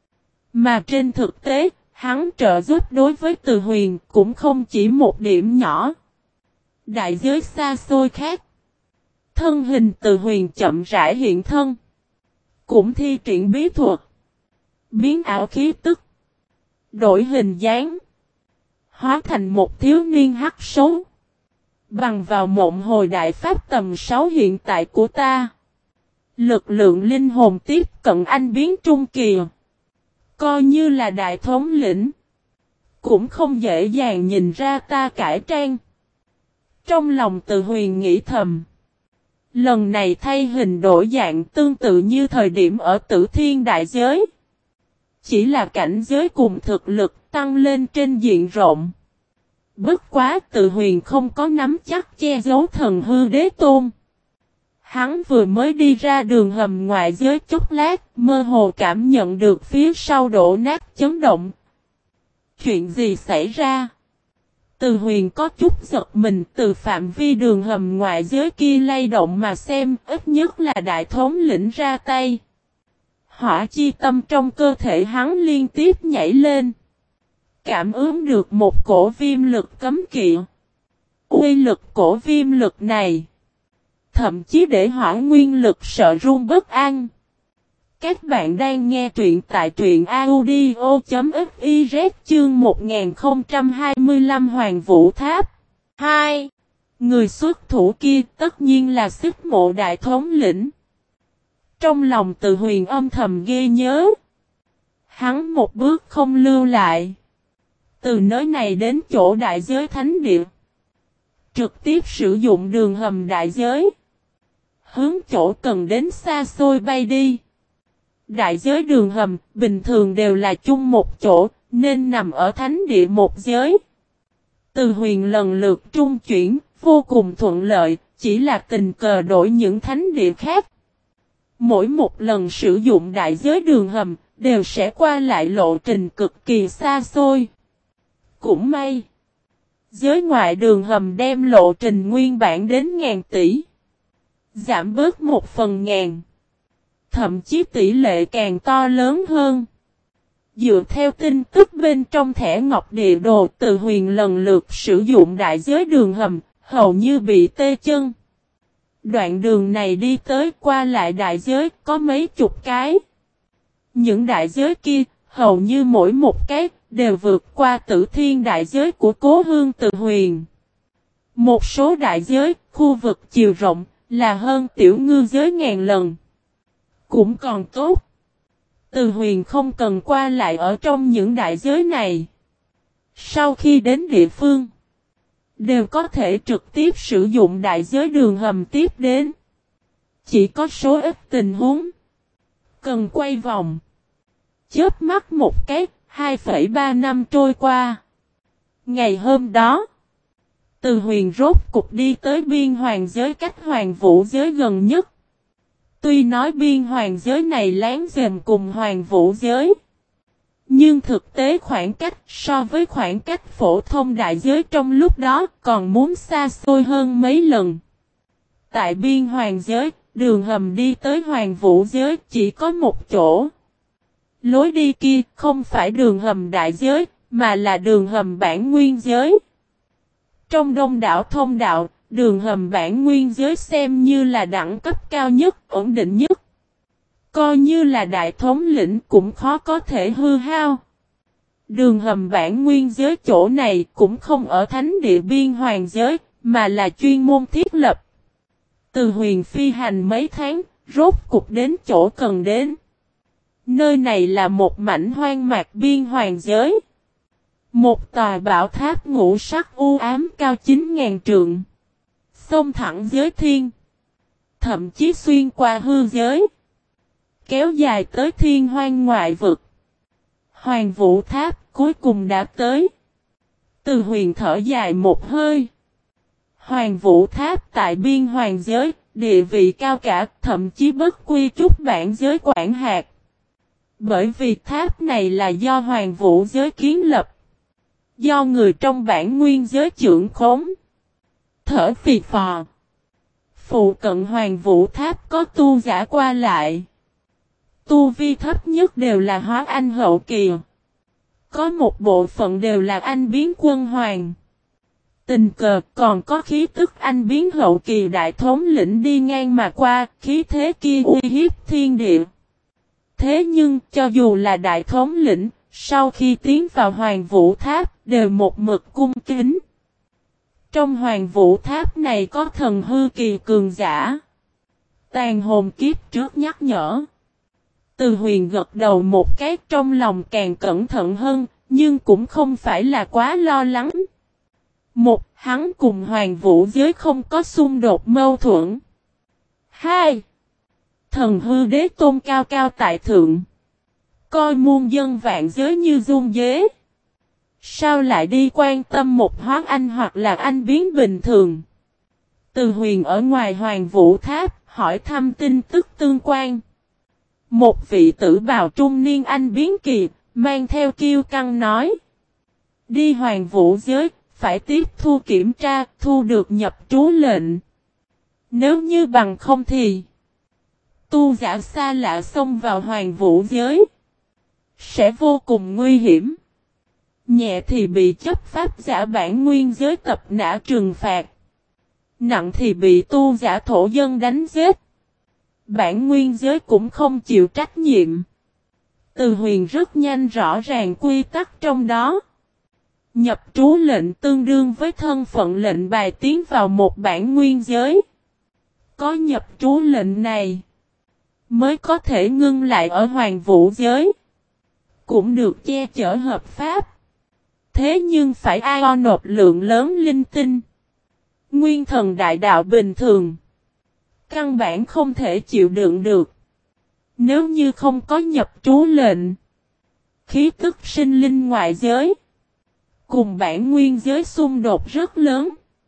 Mà trên thực tế, hắn trợ giúp đối với Từ Huyền cũng không chỉ một điểm nhỏ. Đại giới xa xôi khác. Thân hình Từ Huyền chậm rãi hiện thân. Cũng thi triển bí thuật. Biến ảo khí tức. Đổi hình dáng. Hóa thành một thiếu niên hắc xấu. Bằng vào mộng hồi đại pháp tầm sáu hiện tại của ta. Lực lượng linh hồn tiếp cận anh biến trung kỳ. Coi như là đại thống lĩnh. Cũng không dễ dàng nhìn ra ta cải trang. Trong lòng Từ Huyền nghĩ thầm. Lần này thay hình đổi dạng tương tự như thời điểm ở Tử Thiên Đại Giới. Chỉ là cảnh giới cùng thực lực tăng lên trên diện rộng. Bất quá Từ Huyền không có nắm chắc che giấu thần hư đế tôn. Hắn vừa mới đi ra đường hầm ngoại giới chốc lát, mơ hồ cảm nhận được phía sau đổ nát chấn động. Chuyện gì xảy ra? Từ Huyền có chút giật mình, từ phạm vi đường hầm ngoại giới kia lay động mà xem, ít nhất là đại thống lĩnh ra tay. Hỏa chi tâm trong cơ thể hắn liên tiếp nhảy lên. Cảm ứng được một cổ viêm lực cấm kỵ. Uy lực cổ viêm lực này, thậm chí để hỏa nguyên lực sợ run bất an. Các bạn đang nghe truyện tại truyện audio.fiz chương một nghìn không trăm hai mươi lăm Hoàng Vũ Tháp. hai. Người xuất thủ kia tất nhiên là Xích Mộ Đại Thống lĩnh. Trong lòng Từ Huyền âm thầm ghê nhớ. Hắn một bước không lưu lại. Từ nơi này đến chỗ đại giới thánh địa. Trực tiếp sử dụng đường hầm đại giới. Hướng chỗ cần đến xa xôi bay đi. Đại giới đường hầm, bình thường đều là chung một chỗ, nên nằm ở thánh địa một giới. Từ Huyền lần lượt trung chuyển, vô cùng thuận lợi, chỉ là tình cờ đổi những thánh địa khác. Mỗi một lần sử dụng đại giới đường hầm, đều sẽ qua lại lộ trình cực kỳ xa xôi. Cũng may, giới ngoại đường hầm đem lộ trình nguyên bản đến ngàn tỷ. Giảm bớt một phần ngàn. Thậm chí tỷ lệ càng to lớn hơn. Dựa theo tin tức bên trong thẻ ngọc địa đồ, Từ Huyền lần lượt sử dụng đại giới đường hầm, hầu như bị tê chân. Đoạn đường này đi tới qua lại đại giới có mấy chục cái. Những đại giới kia, hầu như mỗi một cái, đều vượt qua Tử Thiên Đại Giới của Cố Hương Từ Huyền. Một số đại giới, khu vực chiều rộng, là hơn Tiểu Ngư giới ngàn lần. Cũng còn tốt. Từ Huyền không cần qua lại ở trong những đại giới này. Sau khi đến địa phương, đều có thể trực tiếp sử dụng đại giới đường hầm tiếp đến. Chỉ có số ít tình huống cần quay vòng. Chớp mắt một cái, hai phẩy ba năm trôi qua. Ngày hôm đó, Từ Huyền rốt cục đi tới biên hoàng giới cách Hoàng Vũ giới gần nhất. Tuy nói biên hoàng giới này láng giềng cùng Hoàng Vũ giới, nhưng thực tế khoảng cách so với khoảng cách phổ thông đại giới trong lúc đó còn muốn xa xôi hơn mấy lần. Tại biên hoàng giới, đường hầm đi tới Hoàng Vũ giới chỉ có một chỗ. Lối đi kia không phải đường hầm đại giới, mà là đường hầm bản nguyên giới. Trong đông đảo thông đạo, đường hầm bản nguyên giới xem như là đẳng cấp cao nhất, ổn định nhất. Coi như là đại thống lĩnh cũng khó có thể hư hao. Đường hầm bản nguyên giới chỗ này cũng không ở thánh địa biên hoàng giới, mà là chuyên môn thiết lập. Từ Huyền phi hành mấy tháng, rốt cục đến chỗ cần đến. Nơi này là một mảnh hoang mạc biên hoàng giới. Một tòa bảo tháp ngũ sắc u ám cao chín ngàn trượng. Xông thẳng giới thiên. Thậm chí xuyên qua hư giới. Kéo dài tới thiên hoang ngoại vực. Hoàng Vũ Tháp cuối cùng đã tới. Từ Huyền thở dài một hơi. Hoàng Vũ Tháp tại biên hoàng giới, địa vị cao cả, thậm chí bất quy trúc bản giới quản hạt. Bởi vì tháp này là do Hoàng Vũ giới kiến lập. Do người trong bản nguyên giới trưởng khống. Thở phì phò. Phụ cận Hoàng Vũ Tháp có tu giả qua lại. Tu vi thấp nhất đều là hóa anh hậu kỳ. Có một bộ phận đều là anh biến quân hoàng. Tình cờ còn có khí tức anh biến hậu kỳ đại thống lĩnh đi ngang mà qua, khí thế kia uy hiếp thiên địa. Thế nhưng cho dù là đại thống lĩnh, sau khi tiến vào Hoàng Vũ Tháp đều một mực cung kính. Trong Hoàng Vũ Tháp này có thần hư kỳ cường giả. Tàn hồn kiếp trước nhắc nhở. Từ Huyền gật đầu một cái, trong lòng càng cẩn thận hơn, nhưng cũng không phải là quá lo lắng. Một, hắn cùng Hoàng Vũ giới không có xung đột mâu thuẫn. Hai, thần hư đế tôn cao cao tại thượng. Coi muôn dân vạn giới như dung dế. Sao lại đi quan tâm một hóa anh hoặc là anh biến bình thường? Từ Huyền ở ngoài Hoàng Vũ Tháp hỏi thăm tin tức tương quan. Một vị tử bào trung niên anh biến kỳ, mang theo kiêu căng nói. Đi Hoàng Vũ giới, phải tiếp thu kiểm tra, thu được nhập trú lệnh. Nếu như bằng không thì, tu giả xa lạ xông vào Hoàng Vũ giới, sẽ vô cùng nguy hiểm. Nhẹ thì bị chấp pháp giả bản nguyên giới tập nã trừng phạt. Nặng thì bị tu giả thổ dân đánh giết. Bản nguyên giới cũng không chịu trách nhiệm. Từ Huyền rất nhanh rõ ràng quy tắc trong đó. Nhập trú lệnh tương đương với thân phận lệnh bài tiến vào một bản nguyên giới. Có nhập trú lệnh này, mới có thể ngưng lại ở Hoàng Vũ giới. Cũng được che chở hợp pháp. Thế nhưng phải ai nộp lượng lớn linh tinh. Nguyên thần đại đạo bình thường, căn bản không thể chịu đựng được. Nếu như không có nhập trú lệnh, khí tức sinh linh ngoại giới cùng bản nguyên giới xung đột rất lớn.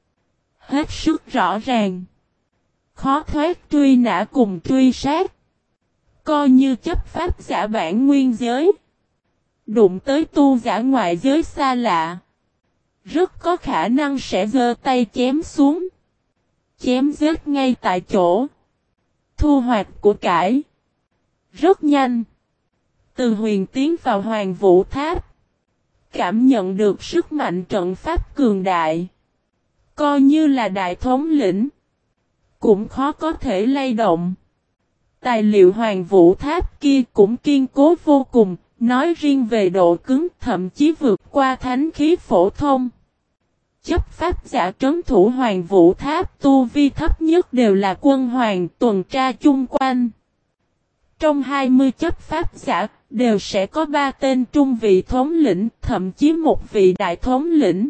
Hết sức rõ ràng. Khó thoát truy nã cùng truy sát. Coi như chấp pháp giả bản nguyên giới, đụng tới tu giả ngoại giới xa lạ, rất có khả năng sẽ giơ tay chém xuống. Chém giết ngay tại chỗ. Thu hoạch của cải. Rất nhanh. Từ Huyền tiến vào Hoàng Vũ Tháp. Cảm nhận được sức mạnh trận pháp cường đại. Coi như là đại thống lĩnh, cũng khó có thể lay động. Tài liệu Hoàng Vũ Tháp kia cũng kiên cố vô cùng. Nói riêng về độ cứng thậm chí vượt qua thánh khí phổ thông. Chấp pháp giả trấn thủ Hoàng Vũ Tháp tu vi thấp nhất đều là quân hoàng tuần tra chung quanh. Trong hai mươi chấp pháp giả đều sẽ có ba tên trung vị thống lĩnh, thậm chí một vị đại thống lĩnh.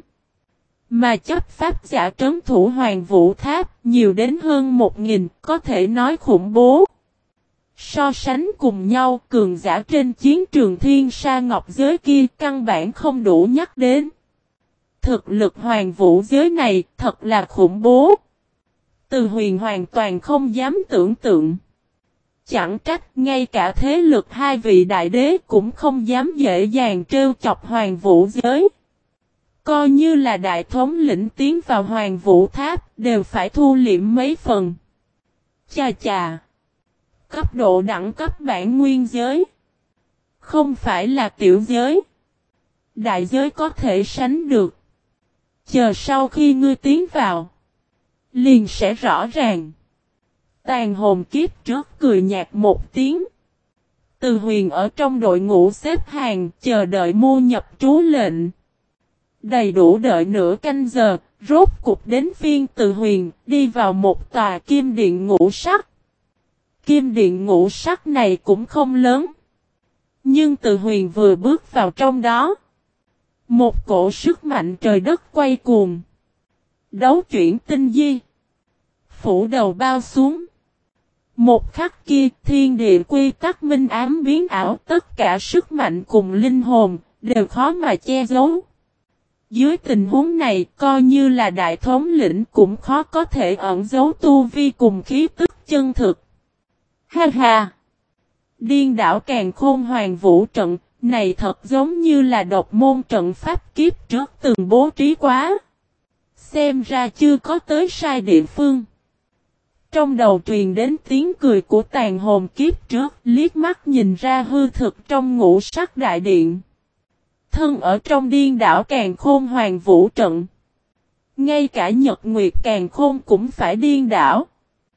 Mà chấp pháp giả trấn thủ Hoàng Vũ Tháp nhiều đến hơn một nghìn, có thể nói khủng bố. So sánh cùng nhau, cường giả trên chiến trường Thiên Sa Ngọc giới kia căn bản không đủ nhắc đến. Thực lực Hoàng Vũ giới này thật là khủng bố. Từ Huyền hoàn toàn không dám tưởng tượng. Chẳng trách ngay cả thế lực hai vị đại đế cũng không dám dễ dàng trêu chọc Hoàng Vũ giới. Coi như là đại thống lĩnh tiến vào Hoàng Vũ Tháp đều phải thu liễm mấy phần. Chà chà. Cấp độ đẳng cấp bản nguyên giới, không phải là tiểu giới, đại giới có thể sánh được. Chờ sau khi ngươi tiến vào, liền sẽ rõ ràng. Tàn hồn kiếp trước cười nhạt một tiếng. Từ Huyền ở trong đội ngũ xếp hàng chờ đợi mua nhập trú lệnh. Đầy đủ đợi nửa canh giờ, rốt cục đến phiên Từ Huyền đi vào một tòa kim điện ngũ sắc. Kim điện ngũ sắc này cũng không lớn. Nhưng Từ Huyền vừa bước vào trong đó, một cổ sức mạnh trời đất quay cuồng. Đấu chuyển tinh di, phủ đầu bao xuống. Một khắc kia thiên địa quy tắc minh ám biến ảo, tất cả sức mạnh cùng linh hồn đều khó mà che giấu. Dưới tình huống này coi như là đại thống lĩnh cũng khó có thể ẩn giấu tu vi cùng khí tức chân thực. Ha ha! Điên đảo càn khôn Hoàng Vũ trận, này thật giống như là độc môn trận pháp kiếp trước từng bố trí quá. Xem ra chưa có tới sai địa phương. Trong đầu truyền đến tiếng cười của tàn hồn kiếp trước, liếc mắt nhìn ra hư thực trong ngũ sắc đại điện. Thân ở trong điên đảo càn khôn Hoàng Vũ trận. Ngay cả Nhật Nguyệt càn khôn cũng phải điên đảo.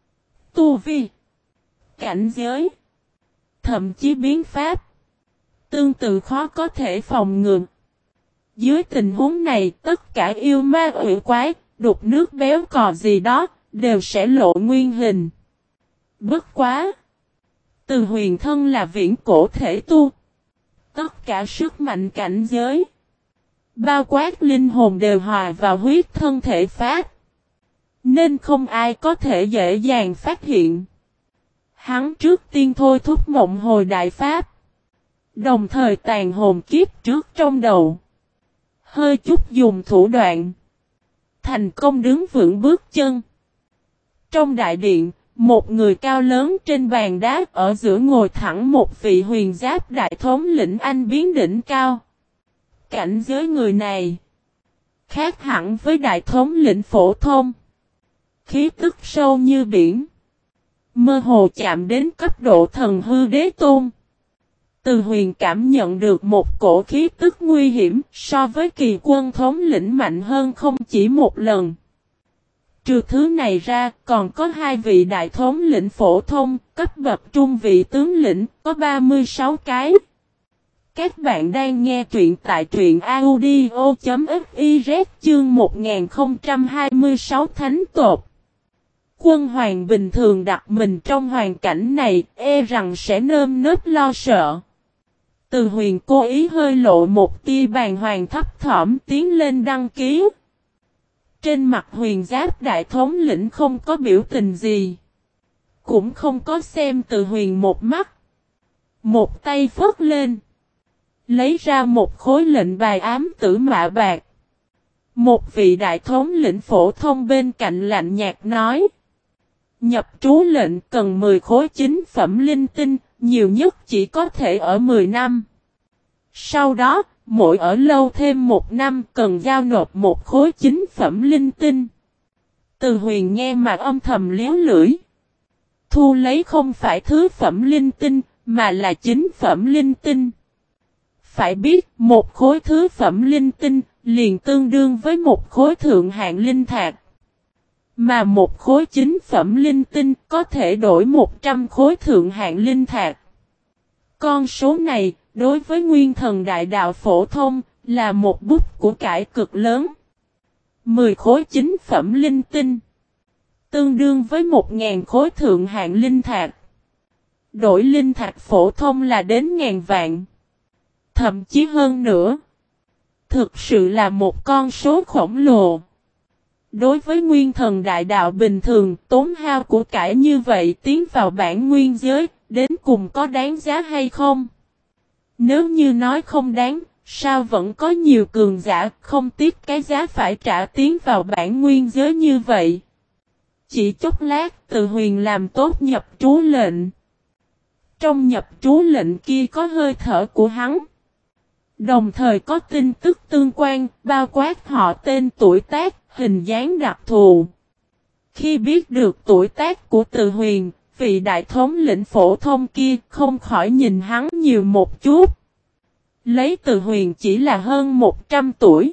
Tu vi, cảnh giới, thậm chí biến pháp, tương tự khó có thể phòng ngừa. Dưới tình huống này, tất cả yêu ma quỷ quái, đục nước béo cò gì đó, đều sẽ lộ nguyên hình. Bất quá! Từ Huyền thân là viễn cổ thể tu. Tất cả sức mạnh cảnh giới, bao quát linh hồn đều hòa vào huyết thân thể phát. Nên không ai có thể dễ dàng phát hiện. Hắn trước tiên thôi thúc mộng hồi đại pháp. Đồng thời tàn hồn kiếp trước trong đầu. Hơi chút dùng thủ đoạn. Thành công đứng vững bước chân. Trong đại điện, một người cao lớn trên bàn đá ở giữa ngồi thẳng một vị huyền giáp đại thống lĩnh anh biến đỉnh cao. Cảnh giới người này khác hẳn với đại thống lĩnh phổ thông. Khí tức sâu như biển. Mơ hồ chạm đến cấp độ thần hư đế tôn. Từ Huyền cảm nhận được một cổ khí tức nguy hiểm so với kỳ quân thống lĩnh mạnh hơn không chỉ một lần. Trừ thứ này ra còn có hai vị đại thống lĩnh phổ thông, cấp bậc trung vị tướng lĩnh, có ba mươi sáu cái. Các bạn đang nghe truyện tại truyện audio.fiz chương một nghìn không trăm hai mươi sáu thánh tột. Quân hoàng bình thường đặt mình trong hoàn cảnh này, e rằng sẽ nơm nớp lo sợ. Từ Huyền cố ý hơi lộ một tia bàng hoàng thấp thỏm tiến lên đăng ký. Trên mặt huyền giáp đại thống lĩnh không có biểu tình gì. Cũng không có xem Từ Huyền một mắt. Một tay phất lên. Lấy ra một khối lệnh bài ám tử mạ bạc. Một vị đại thống lĩnh phổ thông bên cạnh lạnh nhạt nói. Nhập trú lệnh cần mười khối chính phẩm linh tinh, nhiều nhất chỉ có thể ở mười năm. Sau đó, mỗi ở lâu thêm một năm cần giao nộp một khối chính phẩm linh tinh. Từ Huyền nghe mà âm thầm liếu lưỡi. Thu lấy không phải thứ phẩm linh tinh, mà là chính phẩm linh tinh. Phải biết, một khối thứ phẩm linh tinh, liền tương đương với một khối thượng hạng linh thạch. Mà một khối chính phẩm linh tinh có thể đổi một trăm khối thượng hạng linh thạch. Con số này, đối với nguyên thần đại đạo phổ thông, là một bút của cải cực lớn. mười khối chính phẩm linh tinh. Tương đương với một nghìn khối thượng hạng linh thạch. Đổi linh thạch phổ thông là đến ngàn vạn. Thậm chí hơn nữa. Thực sự là một con số khổng lồ. Đối với nguyên thần đại đạo bình thường, tốn hao của cải như vậy tiến vào bản nguyên giới, đến cùng có đáng giá hay không? Nếu như nói không đáng, sao vẫn có nhiều cường giả không tiếc cái giá phải trả tiến vào bản nguyên giới như vậy? Chỉ chốc lát, Từ Huyền làm tốt nhập trú lệnh. Trong nhập trú lệnh kia có hơi thở của hắn. Đồng thời có tin tức tương quan, bao quát họ tên tuổi tác, hình dáng đặc thù. Khi biết được tuổi tác của Từ Huyền, vị đại thống lĩnh phổ thông kia không khỏi nhìn hắn nhiều một chút. Lấy Từ Huyền chỉ là hơn một trăm tuổi.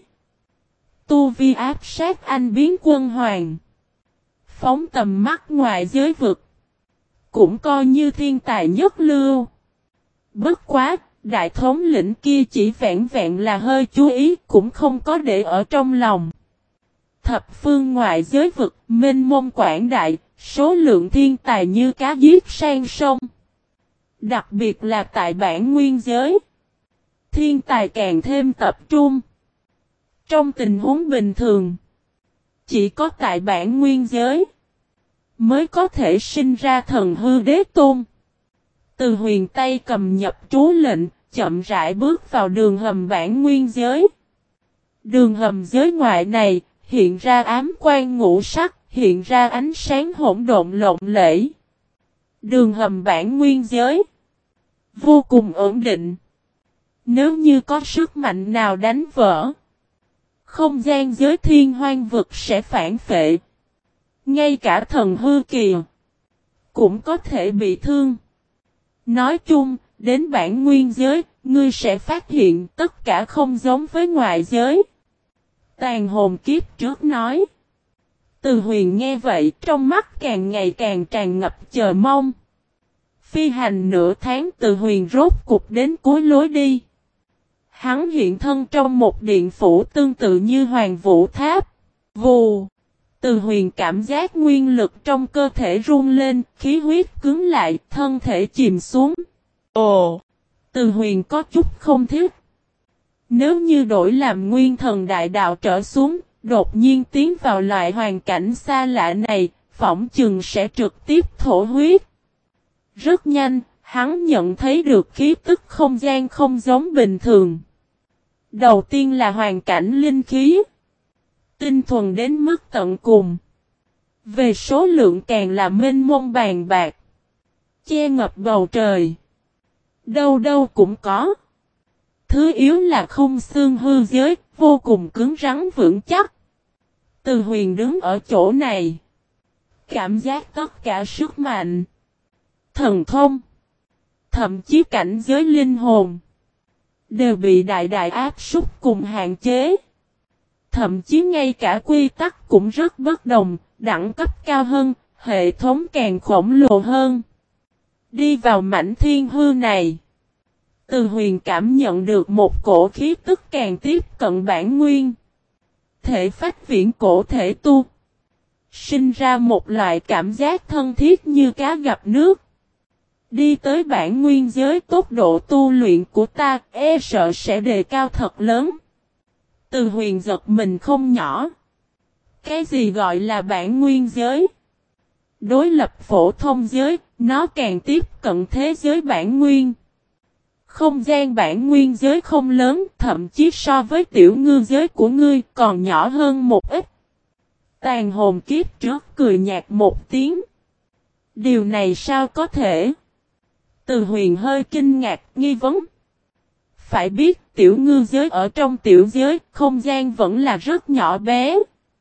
Tu vi áp sát anh biến quân hoàng. Phóng tầm mắt ngoài giới vực. Cũng coi như thiên tài nhất lưu. Bất quá, đại thống lĩnh kia chỉ vẹn vẹn là hơi chú ý cũng không có để ở trong lòng. Thập phương ngoại giới vực, mênh mông quảng đại, số lượng thiên tài như cá giết sang sông. Đặc biệt là tại bản nguyên giới. Thiên tài càng thêm tập trung. Trong tình huống bình thường, chỉ có tại bản nguyên giới mới có thể sinh ra thần hư đế tôn. Từ Huyền tay cầm nhập trú lệnh, chậm rãi bước vào đường hầm bản nguyên giới. Đường hầm giới ngoại này, hiện ra ám quang ngũ sắc, hiện ra ánh sáng hỗn độn lộng lẫy. Đường hầm bản nguyên giới vô cùng ổn định. Nếu như có sức mạnh nào đánh vỡ, không gian giới thiên hoang vực sẽ phản phệ. Ngay cả thần hư kỳ cũng có thể bị thương. Nói chung, đến bản nguyên giới, ngươi sẽ phát hiện tất cả không giống với ngoại giới. Tàn hồn kiếp trước nói. Từ Huyền nghe vậy, trong mắt càng ngày càng tràn ngập chờ mong. Phi hành nửa tháng, Từ Huyền rốt cục đến cuối lối đi. Hắn hiện thân trong một điện phủ tương tự như Hoàng Vũ Tháp. Vù! Từ Huyền cảm giác nguyên lực trong cơ thể run lên, khí huyết cứng lại, thân thể chìm xuống. Ồ! Từ Huyền có chút không thích. Nếu như đổi làm nguyên thần đại đạo trở xuống, đột nhiên tiến vào loại hoàn cảnh xa lạ này, phỏng chừng sẽ trực tiếp thổ huyết. Rất nhanh, hắn nhận thấy được khí tức không gian không giống bình thường. Đầu tiên là hoàn cảnh linh khí. Tinh thuần đến mức tận cùng. Về số lượng càng là mênh mông bàn bạc. Che ngập bầu trời. Đâu đâu cũng có. Thứ yếu là không xương hư giới, vô cùng cứng rắn vững chắc. Từ Huyền đứng ở chỗ này. Cảm giác tất cả sức mạnh. Thần thông. Thậm chí cảnh giới linh hồn. Đều bị đại đại áp súc cùng hạn chế. Thậm chí ngay cả quy tắc cũng rất bất đồng, đẳng cấp cao hơn, hệ thống càng khổng lồ hơn. Đi vào mảnh thiên hư này. Từ Huyền cảm nhận được một cổ khí tức càng tiếp cận bản nguyên. Thể phách viễn cổ thể tu. Sinh ra một loại cảm giác thân thiết như cá gặp nước. Đi tới bản nguyên giới, tốc độ tu luyện của ta e sợ sẽ đề cao thật lớn. Từ Huyền giật mình không nhỏ. Cái gì gọi là bản nguyên giới? Đối lập phổ thông giới, nó càng tiếp cận thế giới bản nguyên. Không gian bản nguyên giới không lớn, thậm chí so với tiểu ngư giới của ngươi còn nhỏ hơn một ít. Tàn hồn kiếp trước cười nhạt một tiếng. Điều này sao có thể? Từ Huyền hơi kinh ngạc, nghi vấn. Phải biết tiểu ngư giới ở trong tiểu giới, không gian vẫn là rất nhỏ bé.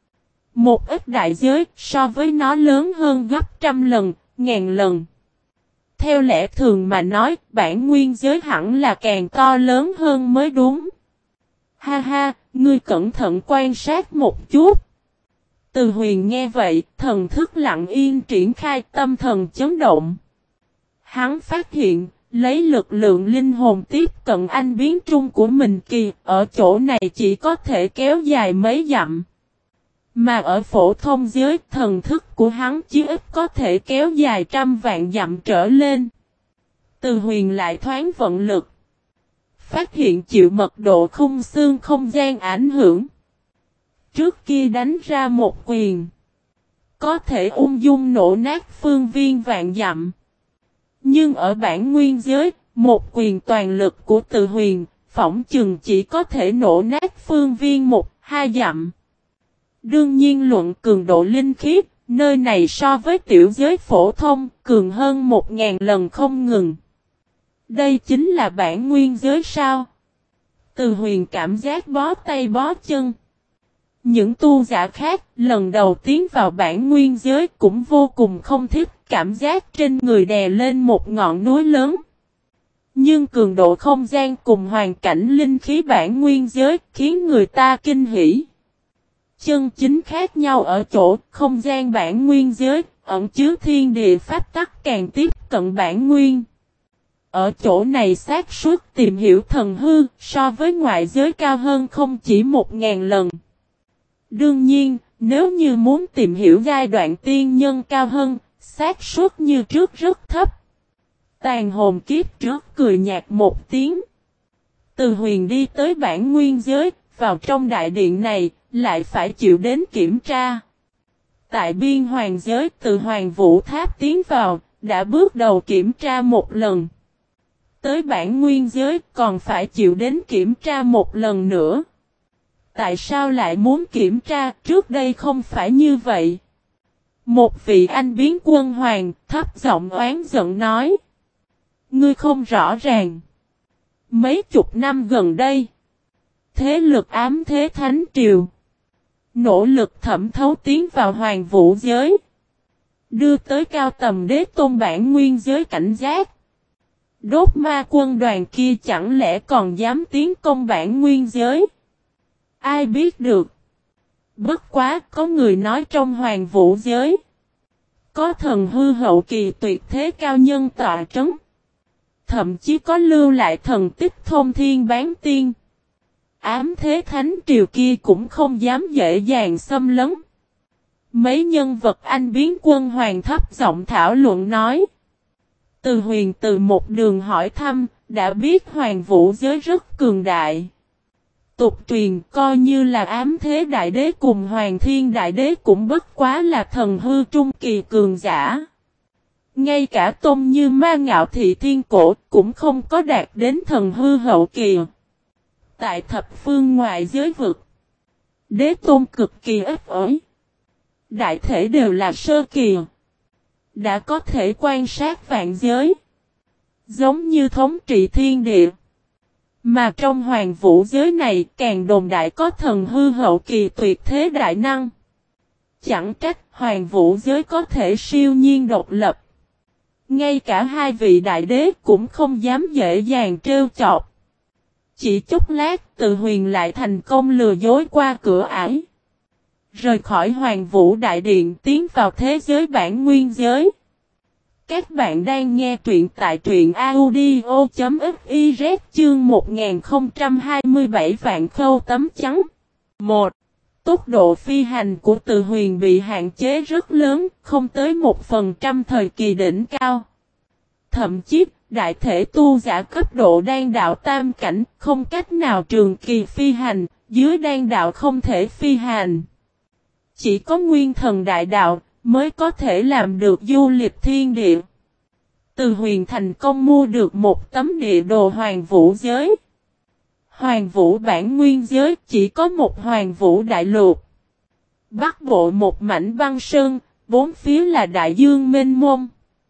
Một ít đại giới so với nó lớn hơn gấp trăm lần, ngàn lần. Theo lẽ thường mà nói, bản nguyên giới hẳn là càng to lớn hơn mới đúng. Ha ha, ngươi cẩn thận quan sát một chút. Từ Huyền nghe vậy, thần thức lặng yên triển khai, tâm thần chấn động. Hắn phát hiện, lấy lực lượng linh hồn tiếp cận anh biến trung của mình kỳ, ở chỗ này chỉ có thể kéo dài mấy dặm. Mà ở phổ thông giới, thần thức của hắn chí ít có thể kéo dài trăm vạn dặm trở lên. Từ Huyền lại thoáng vận lực. Phát hiện chịu mật độ khung xương không gian ảnh hưởng. Trước kia đánh ra một quyền. Có thể ung dung nổ nát phương viên vạn dặm. Nhưng ở bản nguyên giới, một quyền toàn lực của Từ Huyền, phỏng chừng chỉ có thể nổ nát phương viên một, hai dặm. Đương nhiên luận cường độ linh khí, nơi này so với tiểu giới phổ thông, cường hơn một ngàn lần không ngừng. Đây chính là bản nguyên giới sao? Từ Huyền cảm giác bó tay bó chân. Những tu giả khác, lần đầu tiến vào bản nguyên giới cũng vô cùng không thích, cảm giác trên người đè lên một ngọn núi lớn. Nhưng cường độ không gian cùng hoàn cảnh linh khí bản nguyên giới khiến người ta kinh hỉ. Chân chính khác nhau ở chỗ không gian bản nguyên giới, ẩn chứa thiên địa pháp tắc càng tiếp cận bản nguyên. Ở chỗ này xác suất tìm hiểu thần hư so với ngoại giới cao hơn không chỉ một ngàn lần. Đương nhiên, nếu như muốn tìm hiểu giai đoạn tiên nhân cao hơn, xác suất như trước rất thấp. Tàn hồn kiếp trước cười nhạt một tiếng. Từ Huyền đi tới bản nguyên giới, vào trong đại điện này, lại phải chịu đến kiểm tra. Tại biên hoàng giới từ Hoàng Vũ Tháp tiến vào, đã bước đầu kiểm tra một lần. Tới bản nguyên giới còn phải chịu đến kiểm tra một lần nữa. Tại sao lại muốn kiểm tra, trước đây không phải như vậy? Một vị anh biến quân hoàng, thấp giọng oán giận nói. Ngươi không rõ ràng. Mấy chục năm gần đây, thế lực ám thế thánh triều, nỗ lực thẩm thấu tiến vào hoàng vũ giới, đưa tới cao tầm đế tôn bản nguyên giới cảnh giác. Đốt ma quân đoàn kia chẳng lẽ còn dám tiến công bản nguyên giới? Ai biết được. Bất quá có người nói trong hoàng vũ giới, có thần hư hậu kỳ tuyệt thế cao nhân tọa trấn. Thậm chí có lưu lại thần tích thông thiên bán tiên. Ám thế thánh triều kia cũng không dám dễ dàng xâm lấn. Mấy nhân vật anh biến quân hoàng thấp giọng thảo luận nói. Từ Huyền từ một đường hỏi thăm, đã biết hoàng vũ giới rất cường đại. Tục truyền coi như là ám thế đại đế cùng hoàng thiên đại đế cũng bất quá là thần hư trung kỳ cường giả. Ngay cả tôn như ma ngạo thị thiên cổ cũng không có đạt đến thần hư hậu kỳ. Tại thập phương ngoại giới vực, đế tôn cực kỳ ít ỏi. Đại thể đều là sơ kỳ. Đã có thể quan sát vạn giới. Giống như thống trị thiên địa. Mà trong hoàng vũ giới này càng đồn đại có thần hư hậu kỳ tuyệt thế đại năng. Chẳng trách hoàng vũ giới có thể siêu nhiên độc lập. Ngay cả hai vị đại đế cũng không dám dễ dàng trêu chọc. Chỉ chút lát Từ Huyền lại thành công lừa dối qua cửa ải. Rời khỏi hoàng vũ đại điện tiến vào thế giới bản nguyên giới. Các bạn đang nghe truyện tại truyện audio.fiz chương một nghìn không trăm hai mươi bảy vạn khâu tấm trắng. một. Tốc độ phi hành của Từ Huyền bị hạn chế rất lớn, không tới một phần trăm thời kỳ đỉnh cao. Thậm chí, đại thể tu giả cấp độ đan đạo tam cảnh, không cách nào trường kỳ phi hành, dưới đan đạo không thể phi hành. Chỉ có nguyên thần đại đạo, mới có thể làm được du lịch thiên địa. Từ Huyền thành công mua được một tấm địa đồ hoàng vũ giới. Hoàng vũ bản nguyên giới chỉ có một hoàng vũ đại lục. Bắc bộ một mảnh băng sơn, bốn phía là đại dương mênh mông.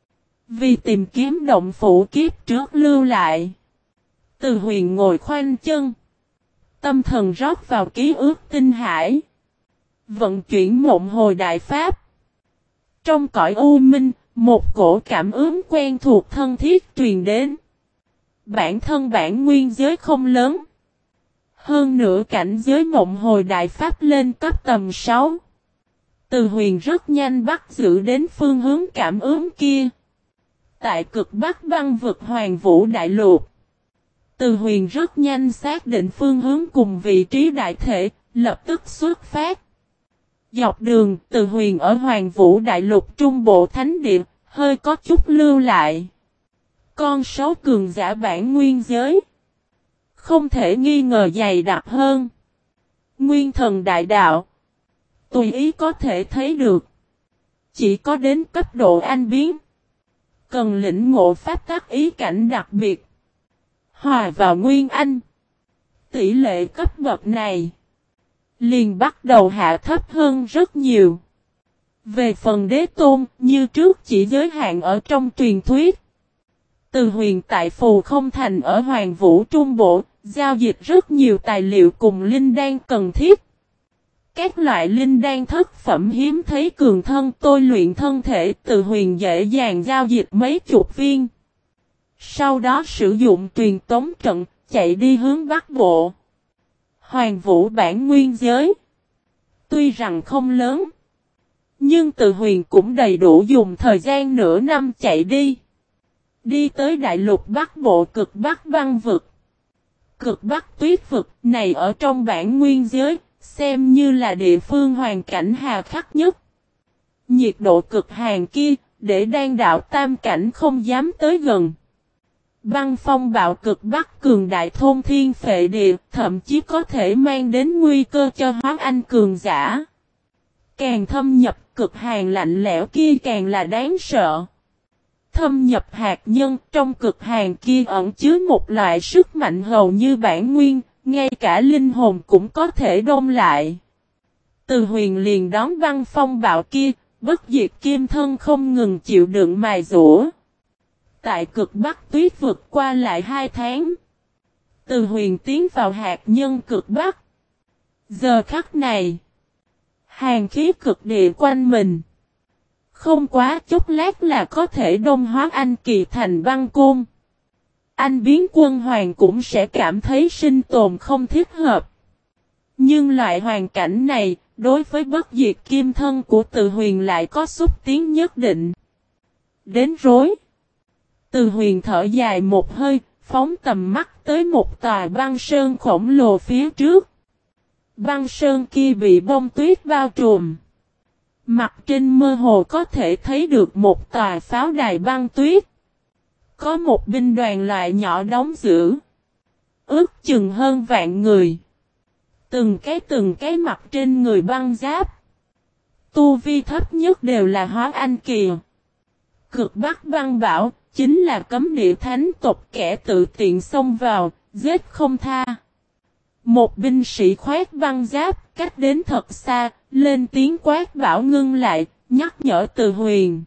Vì tìm kiếm động phủ kiếp trước lưu lại. Từ Huyền ngồi khoanh chân. Tâm thần rót vào ký ức tinh hải. Vận chuyển mộng hồi đại pháp. Trong cõi u minh, một cổ cảm ứng quen thuộc thân thiết truyền đến. Bản thân bản nguyên giới không lớn. Hơn nữa cảnh giới mộng hồi đại pháp lên cấp tầm sáu. Từ Huyền rất nhanh bắt giữ đến phương hướng cảm ứng kia. Tại cực bắc băng vực hoàng vũ đại lục. Từ Huyền rất nhanh xác định phương hướng cùng vị trí đại thể, lập tức xuất phát. Dọc đường, Từ Huyền ở hoàng vũ đại lục trung bộ thánh địa, hơi có chút lưu lại. Con số cường giả bản nguyên giới. Không thể nghi ngờ dày đặc hơn. Nguyên thần đại đạo. Tùy ý có thể thấy được. Chỉ có đến cấp độ anh biến. Cần lĩnh ngộ pháp tắc ý cảnh đặc biệt. Hòa vào nguyên anh. Tỷ lệ cấp bậc này. Liền bắt đầu hạ thấp hơn rất nhiều. Về phần đế tôn, như trước chỉ giới hạn ở trong truyền thuyết. Từ Huyền tại Phù Không Thành ở Hoàng Vũ Trung Bộ, giao dịch rất nhiều tài liệu cùng linh đan cần thiết. Các loại linh đan thất phẩm hiếm thấy cường thân tôi luyện thân thể, Từ Huyền dễ dàng giao dịch mấy chục viên. Sau đó sử dụng truyền tống trận, chạy đi hướng Bắc Bộ. Hoàng Vũ bản nguyên giới. Tuy rằng không lớn, nhưng Từ Huyền cũng đầy đủ dùng thời gian nửa năm chạy đi. Đi tới đại lục Bắc Bộ cực Bắc băng vực. Cực Bắc tuyết vực này ở trong bản nguyên giới, xem như là địa phương hoàn cảnh hà khắc nhất. Nhiệt độ cực hàn kia, để đan đạo tam cảnh không dám tới gần. Băng phong bạo cực Bắc cường đại thôn thiên phệ địa, thậm chí có thể mang đến nguy cơ cho hóa anh cường giả. Càng thâm nhập cực hàn lạnh lẽo kia càng là đáng sợ. Thâm nhập hạt nhân trong cực hàn kia ẩn chứa một loại sức mạnh hầu như bản nguyên, ngay cả linh hồn cũng có thể đông lại. Từ Huyền liền đón băng phong bạo kia, bất diệt kim thân không ngừng chịu đựng mài dũa. Tại cực Bắc tuyết vượt qua lại hai tháng. Từ Huyền tiến vào hạt nhân cực Bắc. Giờ khắc này, hàn khí cực địa quanh mình. Không quá chốc lát là có thể đông hóa anh kỳ thành băng côn. Anh biến quân hoàng cũng sẽ cảm thấy sinh tồn không thích hợp. Nhưng loại hoàn cảnh này, đối với bất diệt kim thân của Từ Huyền lại có xúc tiến nhất định. Đến rối. Từ Huyền thở dài một hơi, phóng tầm mắt tới một tòa băng sơn khổng lồ phía trước. Băng sơn kia bị bông tuyết bao trùm. Mặt trên mơ hồ có thể thấy được một tòa pháo đài băng tuyết. Có một binh đoàn loại nhỏ đóng giữ. Ước chừng hơn vạn người. Từng cái từng cái mặt trên người băng giáp. Tu vi thấp nhất đều là hóa anh kỳ. Cực Bắc băng bảo, chính là cấm địa thánh tộc, kẻ tự tiện xông vào, giết không tha. Một binh sĩ khoét băng giáp, cách đến thật xa, lên tiếng quát bảo ngưng lại, nhắc nhở Từ Huyền.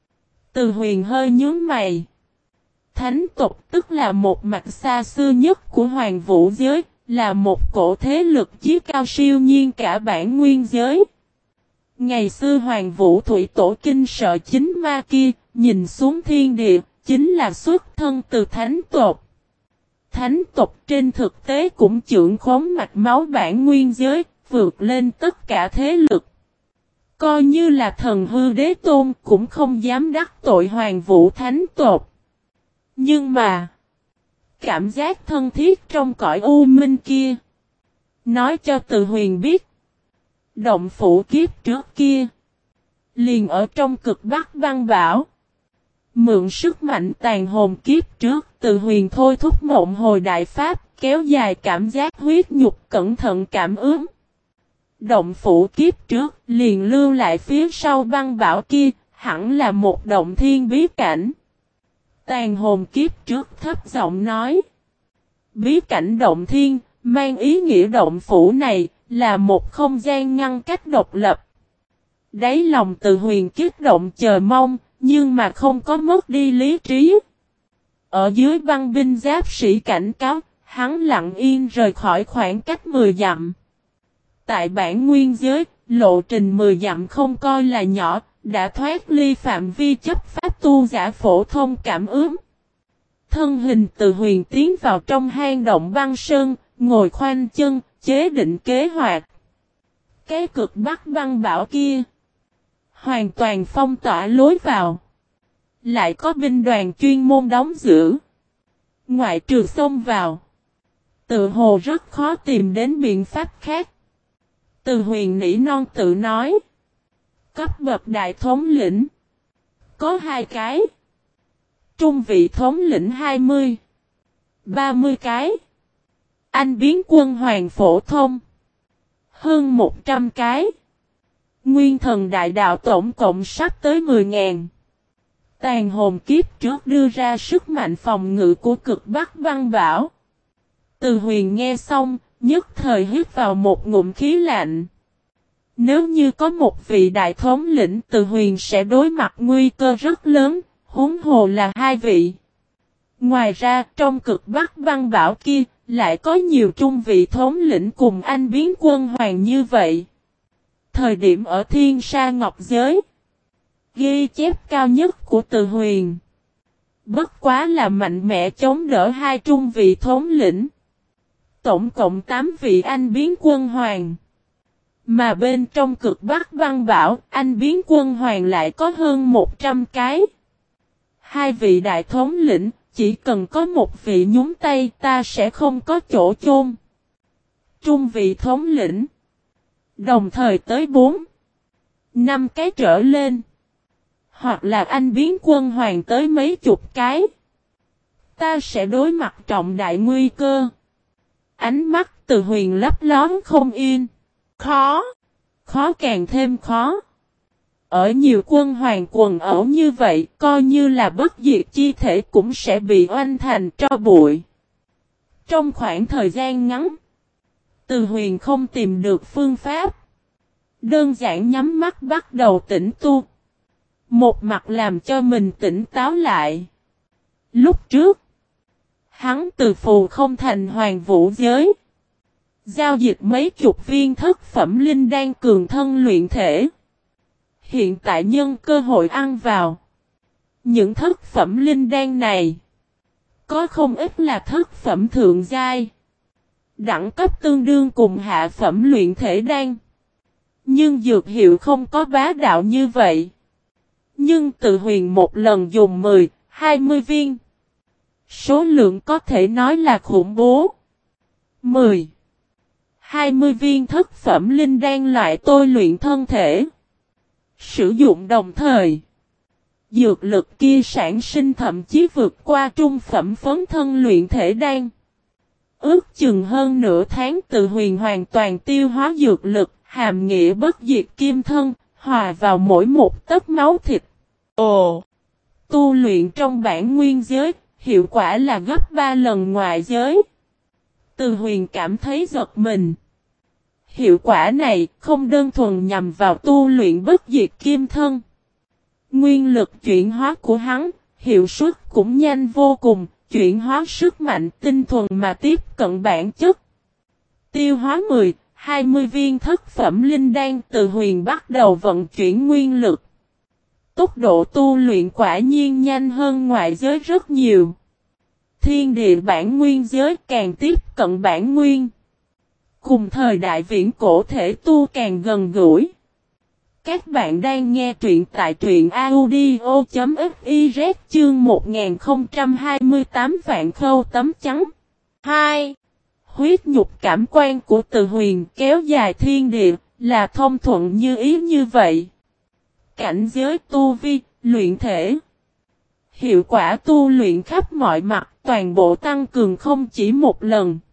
Từ Huyền hơi nhướng mày. Thánh tộc tức là một mặt xa xưa nhất của Hoàng Vũ giới, là một cổ thế lực chí cao siêu nhiên cả bản nguyên giới. Ngày xưa Hoàng Vũ Thủy Tổ kinh sợ chính ma kia, nhìn xuống thiên địa, chính là xuất thân từ thánh tộc. Thánh tộc trên thực tế cũng trưởng khống mạch máu bản nguyên giới, vượt lên tất cả thế lực. Coi như là thần hư đế tôn cũng không dám đắc tội Hoàng Vũ thánh tộc. Nhưng mà, cảm giác thân thiết trong cõi u minh kia, nói cho Từ Huyền biết, động phủ kiếp trước kia, liền ở trong Cực Bắc băng bảo. Mượn sức mạnh tàn hồn kiếp trước, Từ Huyền thôi thúc mộng hồi đại pháp, kéo dài cảm giác huyết nhục, cẩn thận cảm ứng. Động phủ kiếp trước, liền lưu lại phía sau băng bảo kia, hẳn là một động thiên bí cảnh. Tàn hồn kiếp trước thấp giọng nói. Bí cảnh động thiên, mang ý nghĩa động phủ này, là một không gian ngăn cách độc lập. Đáy lòng Từ Huyền kích động chờ mong, nhưng mà không có mất đi lý trí. Ở dưới băng binh giáp sĩ cảnh cáo, hắn lặng yên rời khỏi khoảng cách mười dặm. Tại bản nguyên giới, lộ trình mười dặm không coi là nhỏ, đã thoát ly phạm vi chấp pháp tu giả phổ thông cảm ứng. Thân hình Từ Huyền tiến vào trong hang động băng sơn, ngồi khoanh chân, chế định kế hoạch. Cái Cực Bắc băng bảo kia, hoàn toàn phong tỏa lối vào. Lại có binh đoàn chuyên môn đóng giữ. Ngoại trừ xông vào, tự hồ rất khó tìm đến biện pháp khác. Từ Huyền nỉ non tự nói. Cấp bậc đại thống lĩnh có hai cái. Trung vị thống lĩnh hai mươi, ba mươi cái. Anh biến quân hoàng phổ thông hơn một trăm cái. Nguyên thần đại đạo tổng cộng sắp tới mười nghìn. Tàn hồn kiếp trước đưa ra sức mạnh phòng ngự của Cực Bắc băng bảo. Từ Huyền nghe xong, nhất thời hít vào một ngụm khí lạnh. Nếu như có một vị đại thống lĩnh, Từ Huyền sẽ đối mặt nguy cơ rất lớn, huống hồ là hai vị. Ngoài ra, trong Cực Bắc băng bảo kia, lại có nhiều trung vị thống lĩnh cùng anh biến quân hoàng như vậy. Thời điểm ở Thiên Sa Ngọc Giới, ghi chép cao nhất của Từ Huyền, bất quá là mạnh mẽ chống đỡ hai trung vị thống lĩnh. Tổng cộng tám vị anh biến quân hoàng. Mà bên trong Cực Bắc băng bảo, anh biến quân hoàng lại có hơn một trăm cái. Hai vị đại thống lĩnh, chỉ cần có một vị nhúng tay ta sẽ không có chỗ chôn. Trung vị thống lĩnh, đồng thời tới bốn, năm cái trở lên. Hoặc là anh biến quân hoàng tới mấy chục cái. Ta sẽ đối mặt trọng đại nguy cơ. Ánh mắt Từ Huyền lấp lón không yên. Khó. Khó càng thêm khó. Ở nhiều quân hoàng quần ẩu như vậy, coi như là bất diệt chi thể cũng sẽ bị oanh thành tro bụi. Trong khoảng thời gian ngắn, Từ Huyền không tìm được phương pháp. Đơn giản nhắm mắt bắt đầu tĩnh tu. Một mặt làm cho mình tỉnh táo lại. Lúc trước, hắn từ phù không thành Hoàng Vũ giới. Giao dịch mấy chục viên thất phẩm linh đan cường thân luyện thể. Hiện tại nhân cơ hội ăn vào. Những thất phẩm linh đan này, có không ít là thất phẩm thượng giai. Đẳng cấp tương đương cùng hạ phẩm luyện thể đan. Nhưng dược hiệu không có bá đạo như vậy. Nhưng Từ Huyền một lần dùng mười, hai mươi viên. Số lượng có thể nói là khủng bố. mười, hai mươi viên thất phẩm linh đan loại tôi luyện thân thể. Sử dụng đồng thời, dược lực kia sản sinh thậm chí vượt qua trung phẩm phấn thân luyện thể đan. Ước chừng hơn nửa tháng Từ Huyền hoàn toàn tiêu hóa dược lực, hàm nghĩa bất diệt kim thân, hòa vào mỗi một tấc máu thịt. Ồ! Tu luyện trong bản nguyên giới, hiệu quả là gấp ba lần ngoại giới. Từ Huyền cảm thấy giật mình. Hiệu quả này không đơn thuần nhằm vào tu luyện bất diệt kim thân. Nguyên lực chuyển hóa của hắn, hiệu suất cũng nhanh vô cùng, chuyển hóa sức mạnh tinh thuần mà tiếp cận bản chất. Tiêu hóa mười, hai mươi viên thất phẩm linh đan, Từ Huyền bắt đầu vận chuyển nguyên lực. Tốc độ tu luyện quả nhiên nhanh hơn ngoại giới rất nhiều. Thiên địa bản nguyên giới càng tiếp cận bản nguyên. Cùng thời đại viễn cổ thể tu càng gần gũi. Các bạn đang nghe truyện tại truyện audio.fiz chương một nghìn không trăm hai mươi tám Vạn Khâu Tấm Trắng. hai. Huyết nhục cảm quan của Từ Huyền kéo dài thiên địa, là thông thuận như ý như vậy. Cảnh giới tu vi, luyện thể. Hiệu quả tu luyện khắp mọi mặt, toàn bộ tăng cường không chỉ một lần.